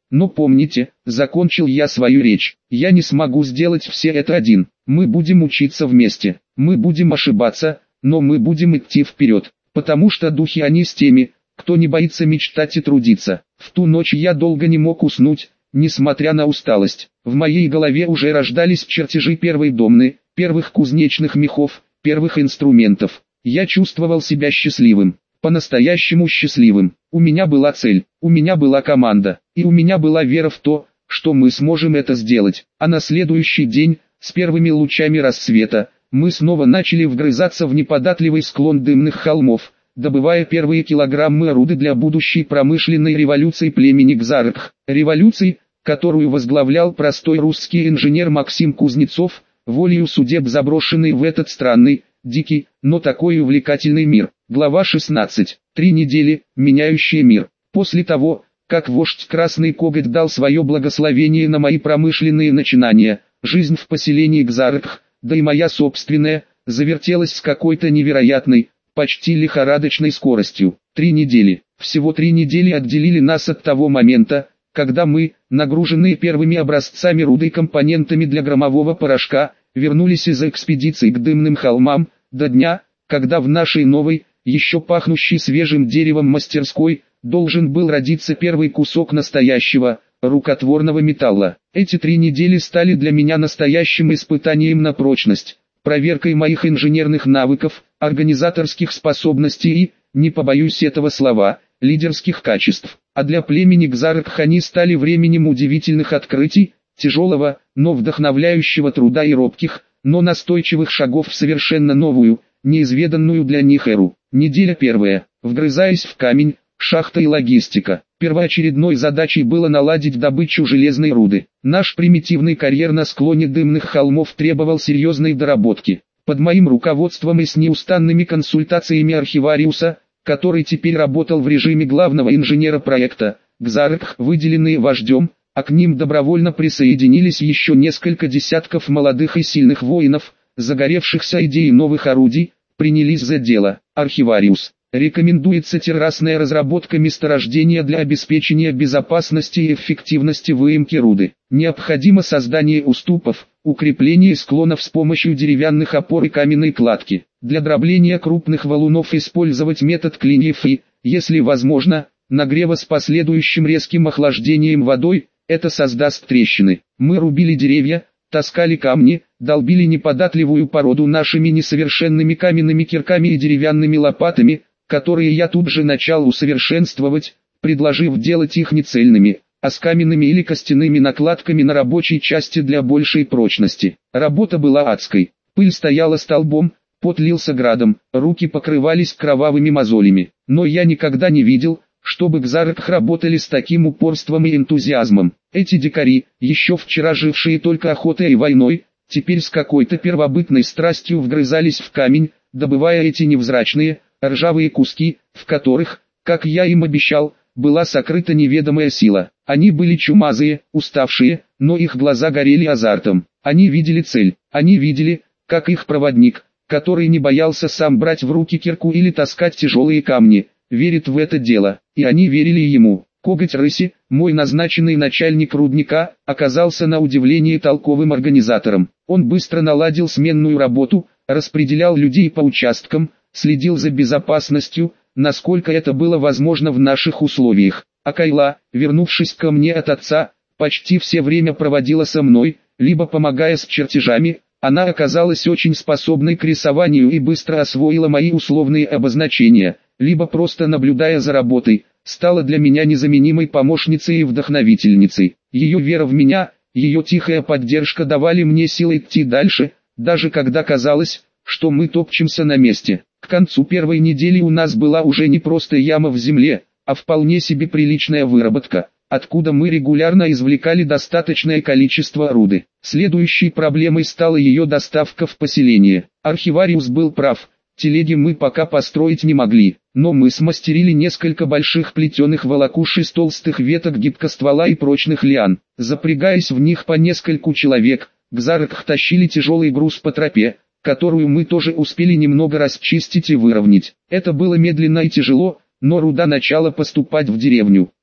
Speaker 1: Но помните, закончил я свою речь, я не смогу сделать все это один. Мы будем учиться вместе, мы будем ошибаться, но мы будем идти вперед, потому что духи они с теми, кто не боится мечтать и трудиться. В ту ночь я долго не мог уснуть, несмотря на усталость. В моей голове уже рождались чертежи первой домны, первых кузнечных мехов, первых инструментов. Я чувствовал себя счастливым, по-настоящему счастливым. У меня была цель, у меня была команда, и у меня была вера в то, что мы сможем это сделать. А на следующий день, с первыми лучами рассвета, мы снова начали вгрызаться в неподатливый склон дымных холмов, добывая первые килограммы руды для будущей промышленной революции племени Кзаркх. Революции, которую возглавлял простой русский инженер Максим Кузнецов, волею судеб заброшенный в этот странный, дикий, но такой увлекательный мир. Глава шестнадцать. Три недели, меняющие мир. После того, как вождь Красный Коготь дал свое благословение на мои промышленные начинания, жизнь в поселении Кзаркх, да и моя собственная, завертелась с какой-то невероятной, почти лихорадочной скоростью. Три недели, всего три недели отделили нас от того момента, когда мы, нагруженные первыми образцами руды и компонентами для громового порошка, вернулись из экспедиции к дымным холмам, до дня, когда в нашей новой, еще пахнущей свежим деревом мастерской, должен был родиться первый кусок настоящего, рукотворного металла. Эти три недели стали для меня настоящим испытанием на прочность, проверкой моих инженерных навыков, организаторских способностей и, не побоюсь этого слова, лидерских качеств. А для племени Кзаркх они стали временем удивительных открытий, тяжелого, но вдохновляющего труда и робких, но настойчивых шагов в совершенно новую, неизведанную для них эру. Неделя первая. Вгрызаясь в камень, шахта и логистика. Первоочередной задачей было наладить добычу железной руды. Наш примитивный карьер на склоне дымных холмов требовал серьезной доработки. Под моим руководством и с неустанными консультациями архивариуса, который теперь работал в режиме главного инженера проекта, Кзаркх, выделенные вождем, а к ним добровольно присоединились еще несколько десятков молодых и сильных воинов, загоревшихся идеей новых орудий, принялись за дело. Архивариус. Рекомендуется террасная разработка месторождения для обеспечения безопасности и эффективности выемки руды. Необходимо создание уступов, укрепление склонов с помощью деревянных опор и каменной кладки. Для дробления крупных валунов использовать метод клиньев и, если возможно, нагрева с последующим резким охлаждением водой, это создаст трещины. Мы рубили деревья, таскали камни, долбили неподатливую породу нашими несовершенными каменными кирками и деревянными лопатами, которые я тут же начал усовершенствовать, предложив делать их не цельными, а с каменными или костяными накладками на рабочей части для большей прочности. Работа была адской, пыль стояла столбом, пот лился градом, руки покрывались кровавыми мозолями. Но я никогда не видел, чтобы Кзаркх работали с таким упорством и энтузиазмом. Эти дикари, еще вчера жившие только охотой и войной, теперь с какой-то первобытной страстью вгрызались в камень, добывая эти невзрачные, ржавые куски, в которых, как я им обещал, была сокрыта неведомая сила. Они были чумазые, уставшие, но их глаза горели азартом. Они видели цель, они видели, как их проводник, который не боялся сам брать в руки кирку или таскать тяжелые камни, верит в это дело, и они верили ему. Коготь Рыси, мой назначенный начальник рудника, оказался на удивление толковым организатором. Он быстро наладил сменную работу, распределял людей по участкам, следил за безопасностью, насколько это было возможно в наших условиях. А Кайла, вернувшись ко мне от отца, почти все время проводила со мной, либо помогая с чертежами. Она оказалась очень способной к рисованию и быстро освоила мои условные обозначения, либо просто наблюдая за работой, стала для меня незаменимой помощницей и вдохновительницей. Ее вера в меня, ее тихая поддержка давали мне силы идти дальше, даже когда казалось, что мы топчемся на месте. К концу первой недели у нас была уже не просто яма в земле, а вполне себе приличная выработка, откуда мы регулярно извлекали достаточное количество руды. Следующей проблемой стала ее доставка в поселение. Архивариус был прав, телеги мы пока построить не могли, но мы смастерили несколько больших плетеных волокуш из толстых веток гибкоствола и прочных лиан. Запрягаясь в них по нескольку человек, Кзаркх тащили тяжелый груз по тропе, которую мы тоже успели немного расчистить и выровнять. Это было медленно и тяжело, но руда начала поступать в деревню.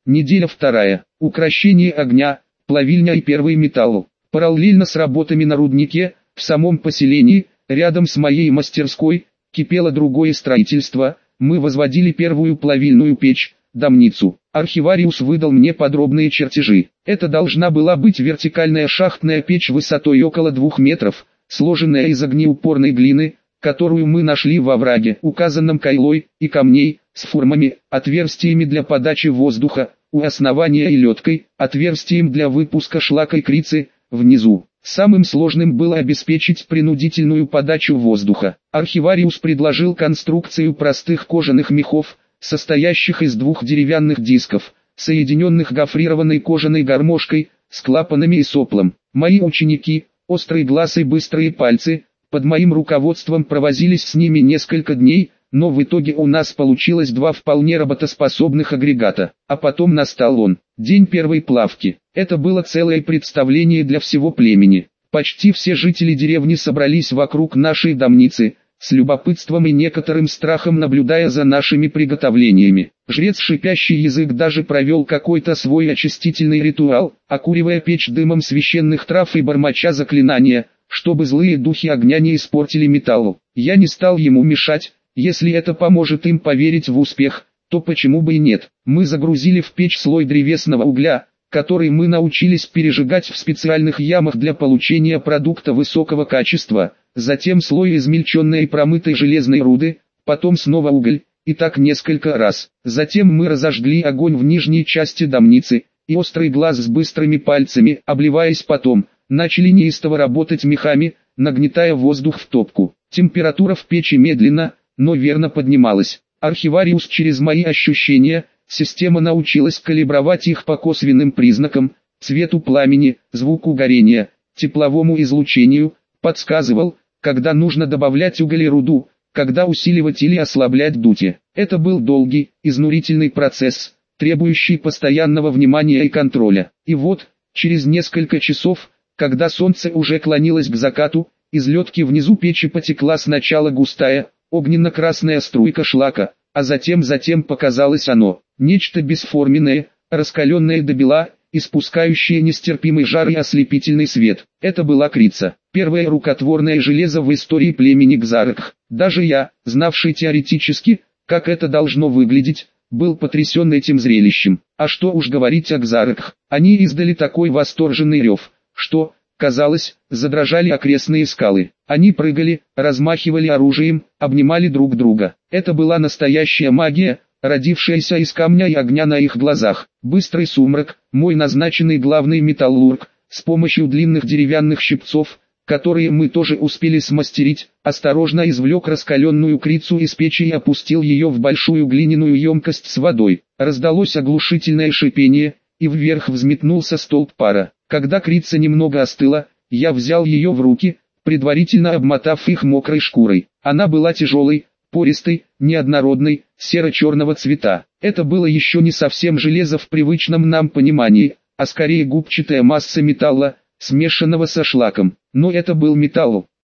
Speaker 1: Неделя вторая. Укрощение огня, плавильня и первый металл. Параллельно с работами на руднике, в самом поселении, рядом с моей мастерской, кипело другое строительство. Мы возводили первую плавильную печь, домницу. Архивариус выдал мне подробные чертежи. Это должна была быть вертикальная шахтная печь высотой около двух метров, сложенная из огнеупорной глины, которую мы нашли во овраге, указанном кайлой, и камней, с формами, отверстиями для подачи воздуха, у основания и леткой, отверстием для выпуска шлака и крицы, внизу. Самым сложным было обеспечить принудительную подачу воздуха. Архивариус предложил конструкцию простых кожаных мехов, состоящих из двух деревянных дисков, соединенных гофрированной кожаной гармошкой, с клапанами и соплом. Мои ученики, острый глаз и быстрые пальцы, под моим руководством провозились с ними несколько дней, но в итоге у нас получилось два вполне работоспособных агрегата. А потом настал он, день первой плавки. Это было целое представление для всего племени. Почти все жители деревни собрались вокруг нашей домницы, с любопытством и некоторым страхом наблюдая за нашими приготовлениями. Жрец Шипящий Язык даже провел какой-то свой очистительный ритуал, окуривая печь дымом священных трав и бормоча заклинания, чтобы злые духи огня не испортили металл. Я не стал ему мешать, если это поможет им поверить в успех, то почему бы и нет. Мы загрузили в печь слой древесного угля, который мы научились пережигать в специальных ямах для получения продукта высокого качества, затем слой измельченной и промытой железной руды, потом снова уголь, и так несколько раз. Затем мы разожгли огонь в нижней части домницы, и острый глаз с быстрыми пальцами, обливаясь потом, начали неистово работать мехами, нагнетая воздух в топку. Температура в печи медленно, но верно поднималась. Архивариус через мои ощущения, система научилась калибровать их по косвенным признакам, цвету пламени, звуку горения, тепловому излучению, подсказывал, когда нужно добавлять уголь и руду, когда усиливать или ослаблять дутие. Это был долгий, изнурительный процесс, требующий постоянного внимания и контроля. И вот, через несколько часов, когда солнце уже клонилось к закату, из ледки внизу печи потекла сначала густая, огненно-красная струйка шлака, а затем затем показалось оно, нечто бесформенное, раскаленное до бела, испускающее нестерпимый жар и ослепительный свет. Это была крица, первое рукотворное железо в истории племени Кзаркх. Даже я, знавший теоретически, как это должно выглядеть, был потрясен этим зрелищем. А что уж говорить о Кзаркх, они издали такой восторженный рев, что, казалось, задрожали окрестные скалы. Они прыгали, размахивали оружием, обнимали друг друга. Это была настоящая магия, родившаяся из камня и огня на их глазах. Быстрый сумрак, мой назначенный главный металлург, с помощью длинных деревянных щипцов, которые мы тоже успели смастерить, осторожно извлек раскаленную крицу из печи и опустил ее в большую глиняную емкость с водой. Раздалось оглушительное шипение, и вверх взметнулся столб пара. Когда крица немного остыла, я взял ее в руки, предварительно обмотав их мокрой шкурой. Она была тяжелой, пористой, неоднородной, серо-черного цвета. Это было еще не совсем железо в привычном нам понимании, а скорее губчатая масса металла, смешанного со шлаком. Но это был металл.